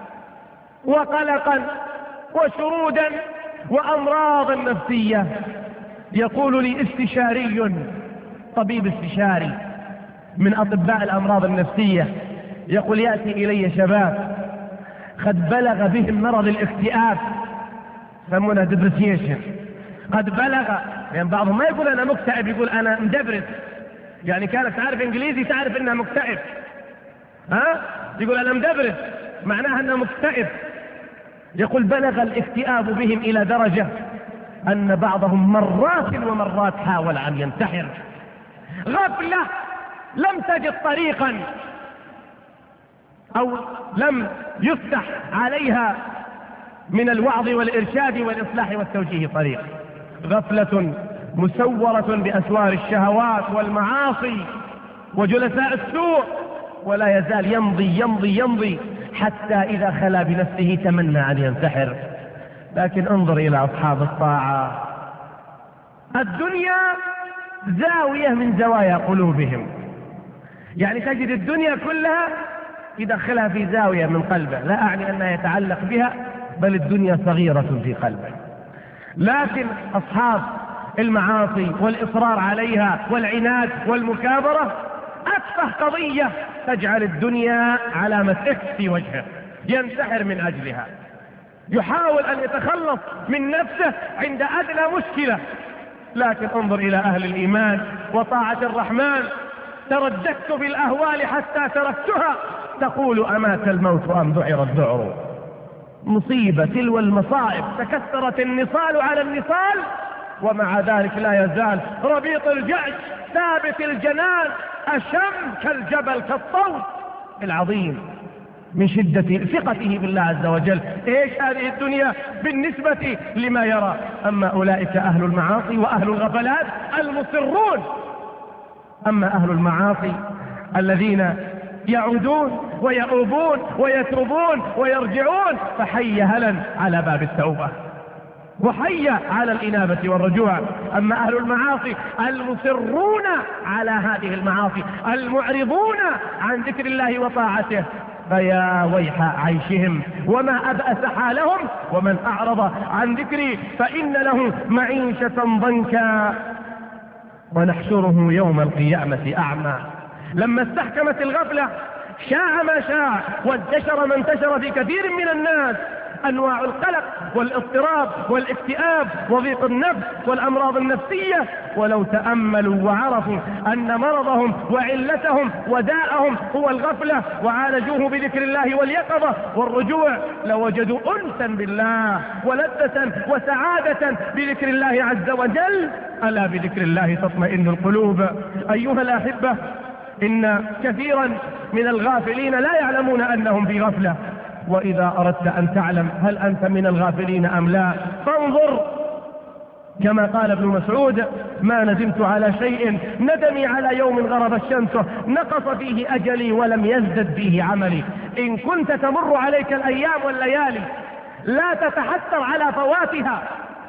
وقلقا وشرودا وأمراضا نفسية. يقول لي استشاري، طبيب استشاري من أطباء الأمراض النفسية، يقول: يأتي إلي شباب قد بلغ بهم مرض الاكتئاب، يسمونه ديبريسيشن، قد بلغ، يعني بعضهم ما يقول أنا مكتئب، يقول أنا مدبرس، يعني كانت تعرف إنجليزي تعرف إنها مكتئب، يقول أنا مدبرس معناها أنه مكتئب. يقول: بلغ الاكتئاب بهم إلى درجة أن بعضهم مرات ومرات حاول أن ينتحر. غفلة لم تجد طريقا أو لم يفتح عليها من الوعظ والإرشاد والإصلاح والتوجيه طريق. غفلة مسورة بأسوار الشهوات والمعاصي وجلساء السوء، ولا يزال يمضي يمضي يمضي حتى إذا خلا بنفسه تمنى أن ينتحر. لكن انظر إلى أصحاب الطاعة، الدنيا زاوية من زوايا قلوبهم، يعني تجد الدنيا كلها يدخلها في زاوية من قلبه، لا أعني أنها يتعلق بها، بل الدنيا صغيرة في قلبه. لكن أصحاب المعاصي والإصرار عليها والعناد والمكابرة أتفه قضية تجعل الدنيا علامة إكس في وجهه، ينتحر من أجلها، يحاول أن يتخلص من نفسه عند أدنى مشكلة. لكن انظر إلى أهل الإيمان وطاعة الرحمن، ترددت بالأهوال حتى تركتها، تقول أمات الموت أم ذعر الذعر. مصيبة تلو المصائب، تكسرت النصال على النصال، ومع ذلك لا يزال ربيط الجأش ثابت الجنان أشم كالجبل كالطود العظيم من شدة ثقته بالله عز وجل. ايش هذه الدنيا بالنسبة لما يرى؟ اما اولئك اهل المعاصي واهل الغفلات المصرون. اما اهل المعاصي الذين يعودون ويؤوبون ويتوبون ويرجعون، فحي هلا على باب التوبة وحي على الإنابة والرجوع. أما أهل المعاصي المصرون على هذه المعاصي المعرضون عن ذكر الله وطاعته، فيا ويح عيشهم وما أبأس حالهم. ومن أعرض عن ذكري فإن له معيشة ضنكا ونحشره يوم القيامة أعمى. لما استحكمت الغفلة شاع ما شاع وانتشر ما انتشر في كثير من الناس أنواع القلق والاضطراب والاكتئاب وضيق النفس والأمراض النفسية. ولو تأملوا وعرفوا أن مرضهم وعلتهم وداءهم هو الغفلة وعالجوه بذكر الله واليقظة والرجوع، لوجدوا أنسا بالله ولذة وسعادة بذكر الله عز وجل. ألا بذكر الله تطمئن القلوب. أيها الأحبة، إن كثيرا من الغافلين لا يعلمون أنهم في غفلة، وإذا أردت أن تعلم هل أنت من الغافلين أم لا فانظر، كما قال ابن مسعود: ما ندمت على شيء ندمي على يوم غربت شمسه نقص فيه أجلي ولم يزدد فيه عملي. إن كنت تمر عليك الأيام والليالي لا تتحسر على فواتها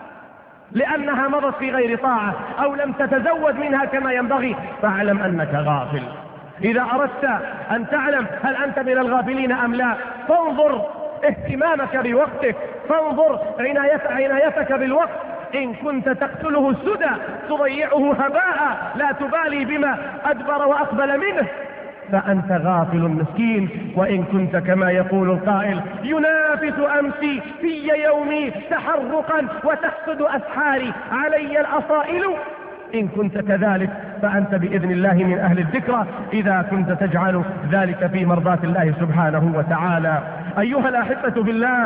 لأنها مضت في غير طاعة أو لم تتزود منها كما ينبغي، فاعلم أنك غافل. إذا أردت أن تعلم هل أنت من الغافلين أم لا فانظر اهتمامك بوقتك، فانظر عنايتك بالوقت. إن كنت تقتله السدى تضيعه هباء لا تبالي بما أدبر وأقبل منه فأنت غافل مسكين. وإن كنت كما يقول القائل: ينافس أمسي في يومي تحرقا وتحصد أسحاري علي الأصائل، إن كنت كذلك فأنت بإذن الله من أهل الذكرى إذا كنت تجعل ذلك في مرضاة الله سبحانه وتعالى. أيها الأحبة بالله،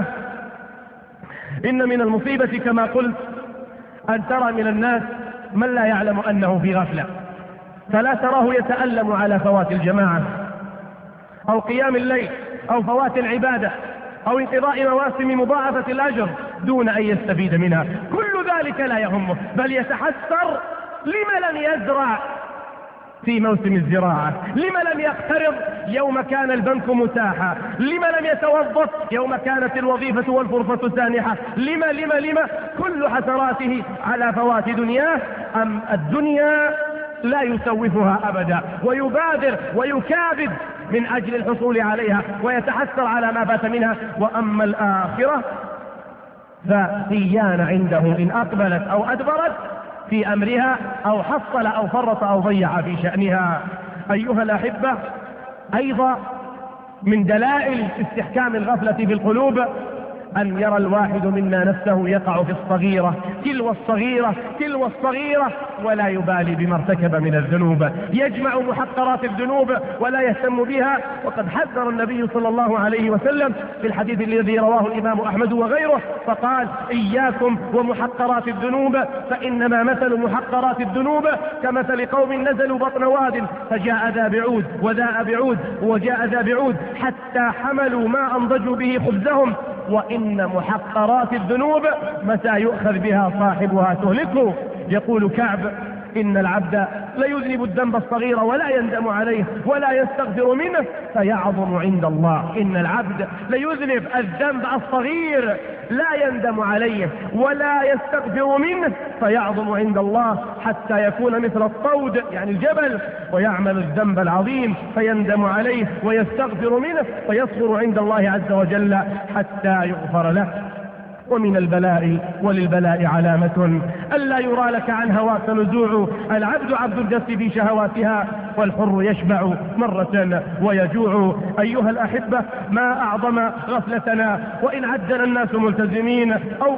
إن من المصيبة كما قلت أن ترى من الناس من لا يعلم أنه في غفلة، فلا تراه يتألم على فوات الجماعة أو قيام الليل أو فوات العبادة أو انقضاء مواسم مضاعفة الأجر دون أن يستفيد منها. كل ذلك لا يهمه، بل يتحسر لما لم يزرع في موسم الزراعة، لما لم يقترض يوم كان البنك متاحا، لما لم يتوظف يوم كانت الوظيفة والفرصة سانحة، لما كل حسراته على فوات دنياه. أم الدنيا لا يسوفها أبدا ويبادر ويكابد من أجل الحصول عليها ويتحسر على ما فات منها. وأما الآخرة فسيان عنده إن أقبلت أو أدبرت في أمرها أو حصل أو فرط أو ضيع في شأنها. أيها الأحبة، أيضا من دلائل استحكام الغفلة في القلوب أن يرى الواحد منا نفسه يقع في الصغيرة تلو الصغيرة ولا يبالي بما ارتكب من الذنوب، يجمع محقرات الذنوب ولا يهتم بها. وقد حذر النبي صلى الله عليه وسلم في الحديث الذي رواه الإمام أحمد وغيره فقال: إياكم ومحقرات الذنوب فإنما مثل محقرات الذنوب كمثل قوم نزلوا بطن واد فجاء ذا بعود وذاء بعود وجاء ذا بعود حتى حملوا ما أنضجوا به خبزهم، وإن محقرات الذنوب متى يؤخذ بها صاحبها تهلكه. يقول كعب: إن العبد ليذنب الذنب الصغير ولا يندم عليه ولا يستغفر منه فيعظم عند الله. إن العبد ليذنب الذنب الصغير لا يندم عليه ولا يستغفر منه فيعظم عند الله حتى يكون مثل الطود يعني الجبل، ويعمل الذنب العظيم فيندم عليه ويستغفر منه فيصغر عند الله عز وجل حتى يغفر له. ومن البلاء وللبلاء علامة ألا يرى لك عن هواك نزوع. العبد عبد الجس في شهواتها والحر يشبع مرة ويجوع. أيها الأحبة، ما أعظم غفلتنا، وإن عدنا الناس ملتزمين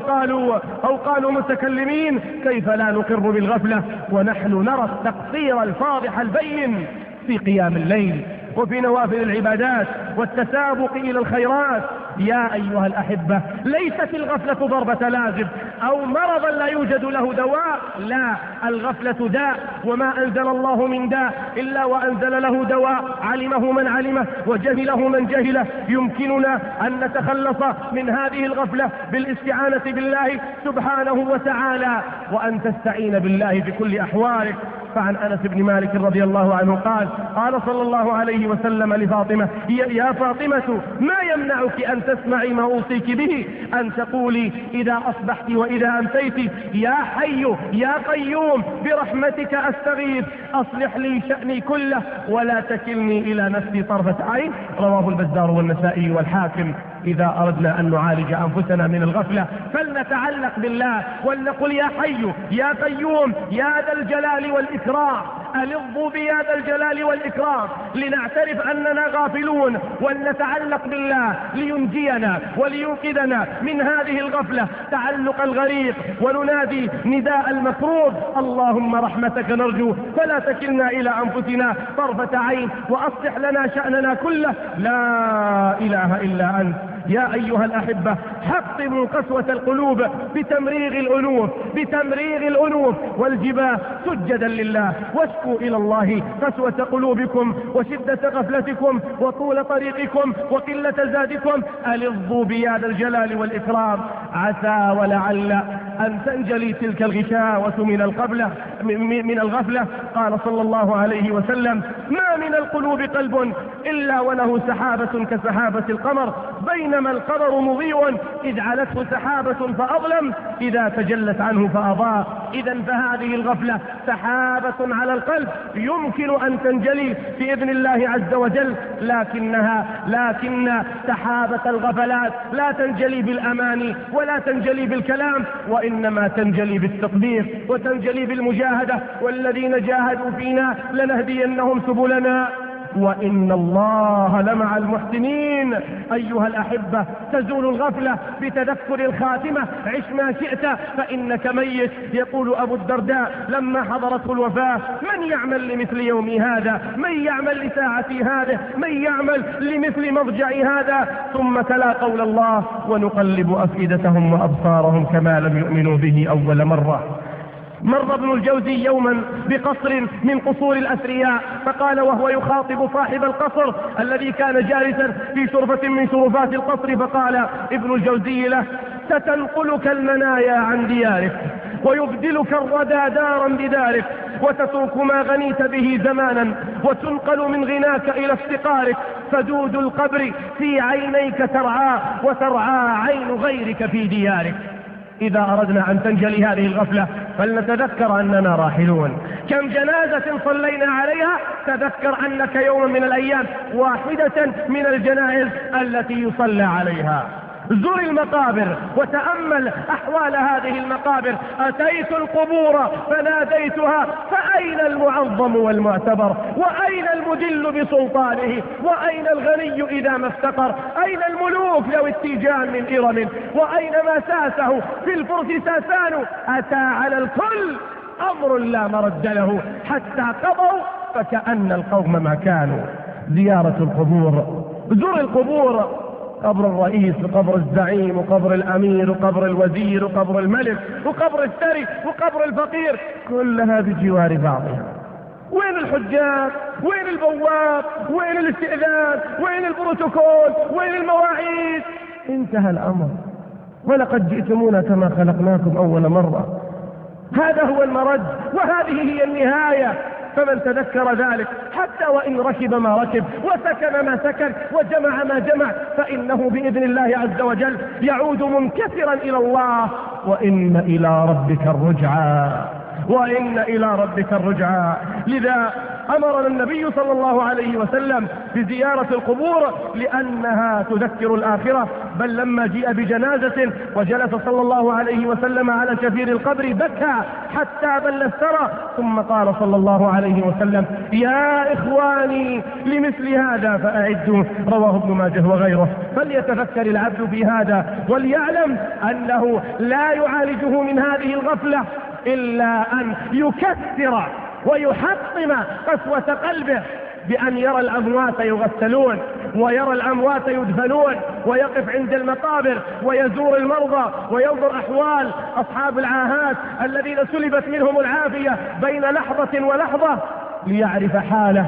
أو قالوا متكلمين، كيف لا نقر بالغفلة ونحن نرى التقصير الفاضح البين في قيام الليل وفي نوافل العبادات والتسابق إلى الخيرات. يا أيها الأحبة، ليست الغفلة ضربة لازم أو مرضا لا يوجد له دواء، لا، الغفلة داء، وما أنزل الله من داء إلا وأنزل له دواء علمه من علمه وجهله من جهله. يمكننا أن نتخلص من هذه الغفلة بالاستعانة بالله سبحانه وتعالى، وأن تستعين بالله في كل أحوالك. فعن أنس بن مالك رضي الله عنه قال صلى الله عليه وسلم لفاطمة: يا فاطمة، ما يمنعك أن تسمعي ما أوصيك به، أن تقولي إذا أصبحت وإذا أمسيت: يا حي يا قيوم برحمتك أستغيث، أصلح لي شأني كله ولا تكلني إلى نفسي طرفة عين. رواه البزار والنسائي والحاكم. إذا أردنا أن نعالج أنفسنا من الغفلة فلنتعلق بالله ولنقل: يا حي يا قيوم يا ذا الجلال والإكرام. ألظوا بيا ذا الجلال والإكرام لنعترف أننا غافلون، ولنتعلق بالله لينجينا ولينقذنا من هذه الغفلة تعلق الغريق، وننادي نداء المكروب: اللهم رحمتك نرجو فلا تكلنا إلى أنفسنا طرفة عين، وأصلح لنا شأننا كله، لا إله إلا أنت. يا أيها الأحبة، حطموا قسوة القلوب بتمريغ الأنوف والجباه سجدا لله، واشكوا إلى الله قسوة قلوبكم وشدة غفلتكم وطول طريقكم وقلة زادكم. ألظوا بيا ذا الجلال والإكرام، عسى ولعل أن تنجلي تلك الغشاوة من الغفلة. قال صلى الله عليه وسلم: ما من القلوب قلب إلا وله سحابة كسحابة القمر، بينما القمر مضيء إذ علته سحابة فأظلم، إذا تجلت عنه فأضاء. إذا فهذه الغفلة سحابة على القلب يمكن أن تنجلي بإذن الله عز وجل، لكن سحابة الغفلات لا تنجلي بالأماني ولا تنجلي بالكلام، وإنما تنجلي بالتطبيق وتنجلي بالمجاهدة. والذين جاهدوا فينا لنهدينهم سبلنا وإن الله لمع المحسنين. أيها الأحبة، تزول الغفلة بتذكر الخاتمة: عش ما شئت فإنك ميت. يقول أبو الدرداء لما حضرته الوفاة: من يعمل لمثل يومي هذا، من يعمل لساعتي هذه، من يعمل لمثل مضجعي هذا. ثم تلا قول الله: ونقلب أفئدتهم وأبصارهم كما لم يؤمنوا به أول مرة. مر ابن الجوزي يوما بقصر من قصور الأثرياء، فقال وهو يخاطب صاحب القصر الذي كان جالسا في شرفة من شرفات القصر، فقال ابن الجوزي له: ستنقلك المنايا عن ديارك، ويبدلك الردى دارا بدارك، وتترك ما غنيت به زمانا، وتنقل من غناك إلى افتقارك، فدود القبر في عينيك ترعى، وترعى عين غيرك في ديارك. إذا أردنا أن تنجلي هذه الغفلة فلنتذكر أننا راحلون. كم جنازة صلينا عليها، تذكر أنك يوما من الأيام واحدة من الجنائز التي يصلى عليها. زر المقابر وتأمل أحوال هذه المقابر. أتيت القبور فناديتها: فأين المعظم والمعتبر، وأين المدل بسلطانه، وأين الغني إذا ما افتقر، أين الملوك لو اتجان من إرم، وأين ما ساسه في الفرس ساسان. أتى على الكل أمر لا مرد له حتى قضوا فكأن القوم ما كانوا. زيارة القبور، زر القبور، قبر الرئيس وقبر الزعيم وقبر الأمير وقبر الوزير وقبر الملك وقبر الثري وقبر الفقير، كلها بجوار بعضها. وين الحجاج؟ وين البواب؟ وين الاستئذان؟ وين البروتوكول؟ وين المواعيد؟ انتهى الأمر. ولقد جئتمونا كما خلقناكم أول مرة. هذا هو المرد وهذه هي النهاية. فمن تذكر ذلك حتى وإن ركب ما ركب وسكن ما سكن وجمع ما جمع فإنه بإذن الله عز وجل يعود منكسرا إلى الله. وإن إلى ربك الرجعى، وإن إلى ربك الرجعى. لذا أمرنا النبي صلى الله عليه وسلم بزيارة القبور لأنها تذكر الآخرة. بل لما جيء بجنازة وجلس صلى الله عليه وسلم على شفير القبر بكى حتى بل الثرى، ثم قال صلى الله عليه وسلم: يا إخواني لمثل هذا فأعدوا. رواه ابن ماجه وغيره. فليتفكر العبد في هذا وليعلم أنه لا يعالجه من هذه الغفلة إلا أن يكسر ويحطم قسوة قلبه بأن يرى الأموات يغسلون ويرى الأموات يدفنون ويقف عند المقابر ويزور المرضى وينظر أحوال أصحاب العاهات الذين سلبت منهم العافية بين لحظة ولحظة ليعرف حاله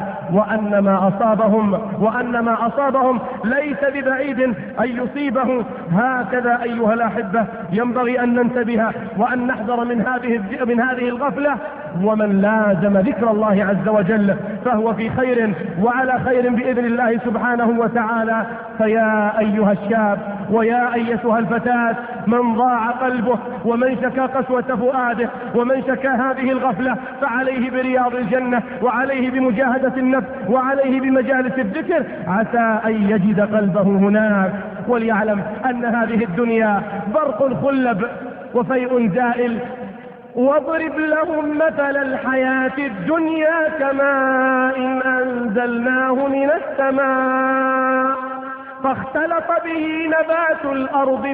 وأن ما أصابهم ليس ببعيد أن يصيبه. هكذا أيها الأحبة ينبغي أن ننتبه وأن نحذر من هذه الغفلة. ومن لازم ذكر الله عز وجل فهو في خير وعلى خير بإذن الله سبحانه وتعالى. فيا أيها الشاب ويا أيتها الفتاة من ضاع قلبه ومن شكا قسوة فؤاده ومن شكا هذه الغفلة فعليه برياض الجنة وعليه بمجاهدة النفس وعليه بمجالس الذكر عسى أن يجد قلبه هناك. وليعلم أن هذه الدنيا برق خلب وفيء زائل. واضرب لهم مثل الحياة الدنيا كماء أنزلناه من السماء فاختلط به نبات الأرض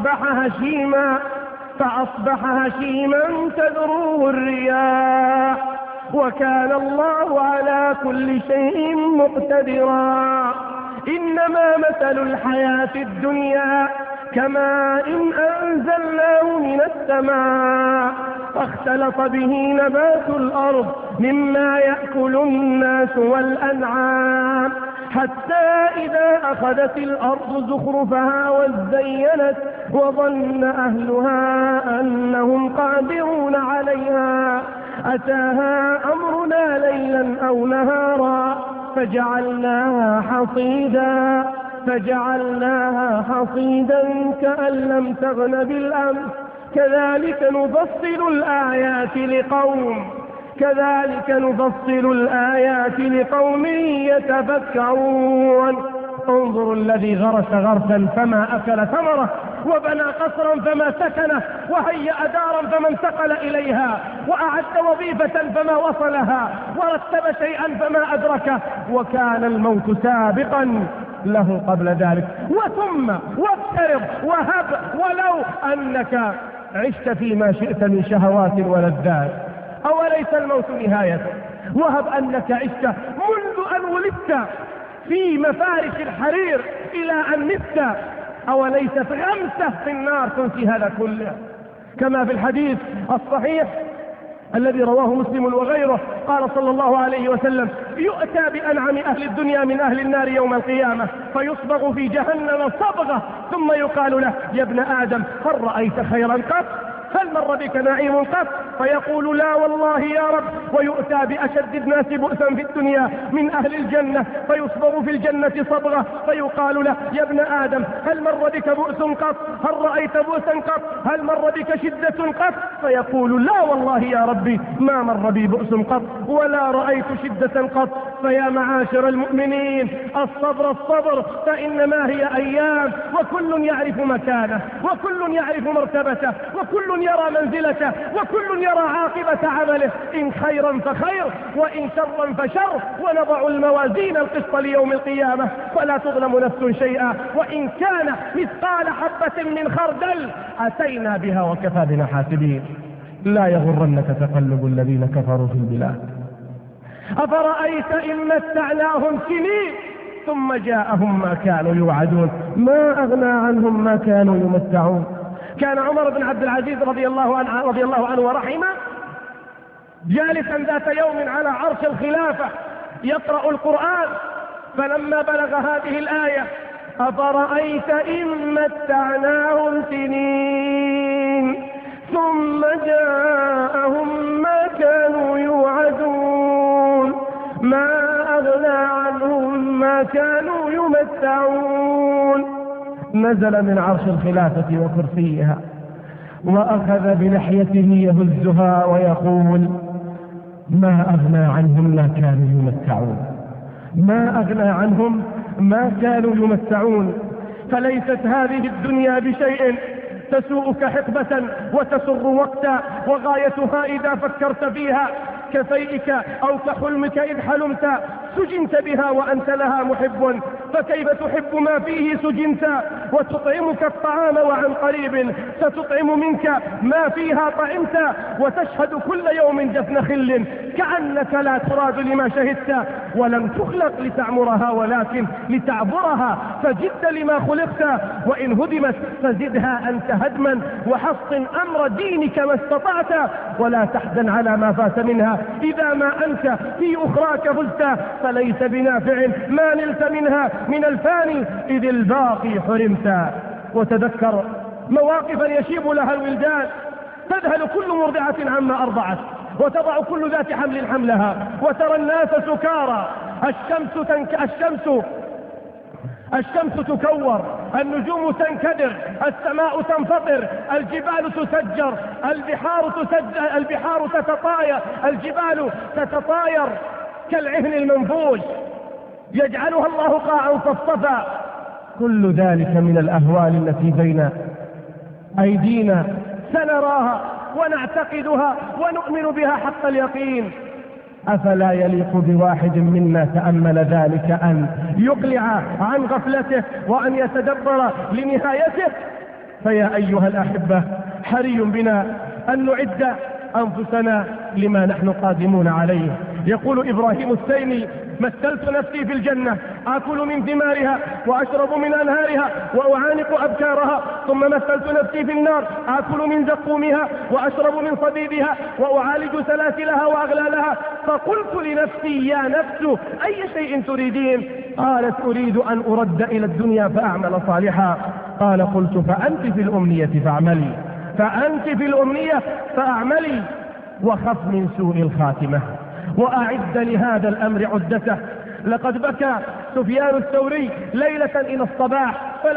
فأصبح هشيما تذروه الرياح وكان الله على كل شيء مقتدرا. إنما مثل الحياة الدنيا كماء أنزلناه من السماء فاختلط به نبات الأرض مما يأكل الناس والأنعام حتى إذا أخذت الأرض زخرفها وازينت وظن أهلها أنهم قادرون عليها أتاها أمرنا ليلا أو نهارا فجعلناها حصيدا كأن لم تغن بالأمس كذلك نفصل الآيات لقوم يتفكرون. انظروا الذي غرس غرسا فما أكل ثمره وبنى قصرا فما سكنه وهيأ دارا فما انتقل إليها وأعد وظيفة فما وصلها ورتب شيئا فما أدركه وكان الموت سابقا له قبل ذلك. وثم وافترض وهب ولو أنك عشت فيما شئت من شهوات ولذات أوليس الموت نهاية؟ وهب أنك عشت منذ أن ولدت في مفارش الحرير إلى أن مت أوليست غمسة في النار تنسي هذا كله؟ كما في الحديث الصحيح الذي رواه مسلم وغيره قال صلى الله عليه وسلم: يؤتى بأنعم أهل الدنيا من أهل النار يوم القيامة فيصبغ في جهنم صبغة ثم يقال له: يا ابن آدم هل رأيت خيرا قط؟ هل مر بك نعيم قط؟ فيقول: لا والله يا رب. ويؤتى بأشد الناس بؤسا في الدنيا من أهل الجنة فيصبغ في الجنة صبغة فيقال له: يا ابن آدم هل مر بك بؤس قط؟ هل رأيت بؤسا قط؟ هل مر بك شدة قط؟ فيقول: لا والله يا ربي ما مر بي بؤس قط ولا رأيت شدة قط. فيا معاشر المؤمنين الصبر فإنما هي أيام وكل يعرف مكانه وكل يعرف مرتبته وكل يرى منزلته وكل يرى عاقبة عمله إن خيرا فخير وإن شرا فشر. ونضع الموازين القسط ليوم القيامة فلا تظلم نفس شيئا وإن كان مثقال حبة من خردل أتينا بها وكفى بنا حاسبين. لا يغرنك تقلب الذين كفروا في البلاد. أفرأيت إن متعناهم سنين ثم جاءهم ما كانوا يوعدون ما أغنى عنهم ما كانوا يمتعون. كان عمر بن عبد العزيز رضي الله عنه ورحمه جالسا ذات يوم على عرش الخلافة يقرأ القرآن فلما بلغ هذه الآية: أفرأيت إن متعناهم سنين ثم جاءهم ما كانوا يوعدون ما أغنى عنهم ما كانوا يمتعون. نزل من عرش الخلافة وكرسيها وأخذ بلحيته يهزها ويقول ما أغنى عنهم ما كانوا يمتعون، ما أغنى عنهم ما كانوا يمتعون. فليست هذه الدنيا بشيء تسوءك حقبة وتسر وقتا، وغايتها إذا فكرت فيها كفيئك أو كحلمك إذ حلمت سجنت بها وأنت لها محب، فكيف تحب ما فيه سجنت؟ وتطعمك الطعام وعن قريب ستطعم منك ما فيها طعمت، وتشهد كل يوم جفن خل كأنك لا تراد لما شهدت، ولم تخلق لتعمرها ولكن لتعبرها، فجد لما خلقت، وإن هدمت فزدها أنت هدما، وحصن أمر دينك ما استطعت، ولا تحزن على ما فات منها إذا ما أنت في أخراك فزت، فليس بنافع ما نلت منها من الفاني إذ الباقي حرمت. وتذكر مواقفا يشيب لها الولدان، تذهل كل مرضعة عما أرضعت، وتضع كل ذات حمل حملها، وترى الناس سكارى، الشمس تكور، النجوم تنكدر، السماء تنفطر، الجبال تسجر، البحار تتطاير، الجبال تتطاير كالعهن المنفوش يجعلها الله قاعا صفصفا. كل ذلك من الأهوال التي بين أيدينا سنراها ونعتقدها ونؤمن بها حق اليقين. أفلا يليق بواحد منا تأمل ذلك أن يقلع عن غفلته وأن يتدبر لنهايته؟ فيا أيها الأحبة، حري بنا أن نعد أنفسنا لما نحن قادمون عليه. يقول إبراهيم التيمي: مثلت نفسي في الجنة آكل من ثمارها وأشرب من أنهارها وأعانق أبكارها، ثم مثلت نفسي في النار آكل من زقومها وأشرب من صديدها وأعالج سلاسلها وأغلالها، فقلت لنفسي يا نفس أي شيء تريدين؟ قالت أريد أن أرد إلى الدنيا فأعمل صالحا. قال قلت فأنت في الأمنية فاعملي، فأنت في الأمنية فأعملي، وخف من سوء الخاتمة وأعد لهذا الأمر عدته. لقد بكى سفيان الثوري ليلة إلى الصباح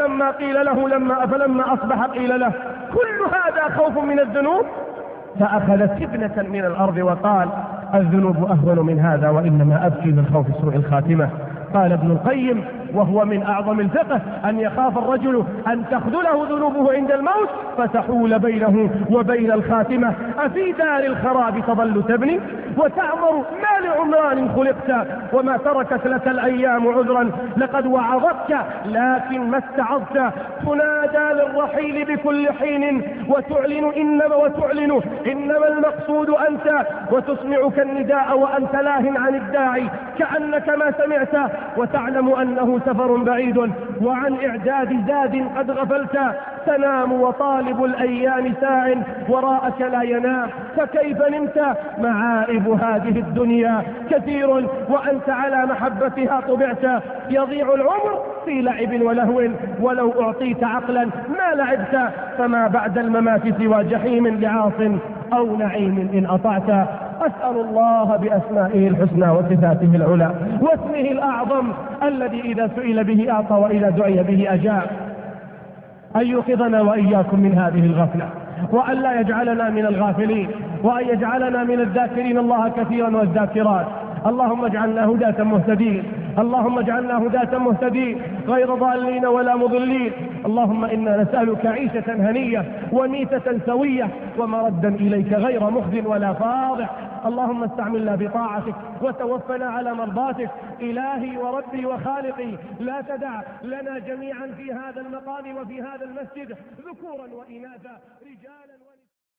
فلما أصبح قيل له كل هذا خوف من الذنوب، فأخذ سبنة من الأرض وقال الذنوب أهون من هذا وإنما أبكي من خوف سوء الخاتمة. قال ابن القيم وهو من أعظم الفقه أن يخاف الرجل أن تخذله ذنوبه عند الموت فتحول بينه وبين الخاتمة. أفي دار الخراب تظل تبني وتعمر ما لعمران خلقت، وما تركت لك الأيام عذرا لقد وعظتك لكن ما استعظت، تنادى للرحيل بكل حين وتعلن إنما المقصود أنت، وتسمعك النداء وأنت لاه عن الداعي كأنك ما سمعت، وتعلم أنه سفر بعيد وعن إعداد زاد قد غفلت، تنام وطالب الأيام ساع وراءك لا ينام، فكيف نمت؟ معائب هذه الدنيا كثير وأنت على محبتها طبعت، يضيع العمر في لعب ولهو، ولو أعطيت عقلا ما لعبت، فما بعد الممات سوى جحيم لعاص أو نعيم إن أطعت. أسأل الله بأسمائه الحسنى وصفاته العلى واسمه الأعظم الذي إذا سئل به أعطى وإذا دعي به أجاب أن يوقظنا وإياكم من هذه الغفلة، وأن لا يجعلنا من الغافلين، وأن يجعلنا من الذاكرين الله كثيرا والذاكرات. اللهم اجعلنا هداة مهتدين، اللهم اجعلنا هداة مهتدين غير ضالين ولا مضلين. اللهم إنا نسألك عيشة هنية وميتة سوية ومردا إليك غير مخزٍ ولا فاضح. اللهم استعملنا بطاعتك وتوفنا على مرضاتك. إلهي وربي وخالقي، لا تدع لنا جميعا في هذا المقام وفي هذا المسجد ذكورا وإناثا، رجالا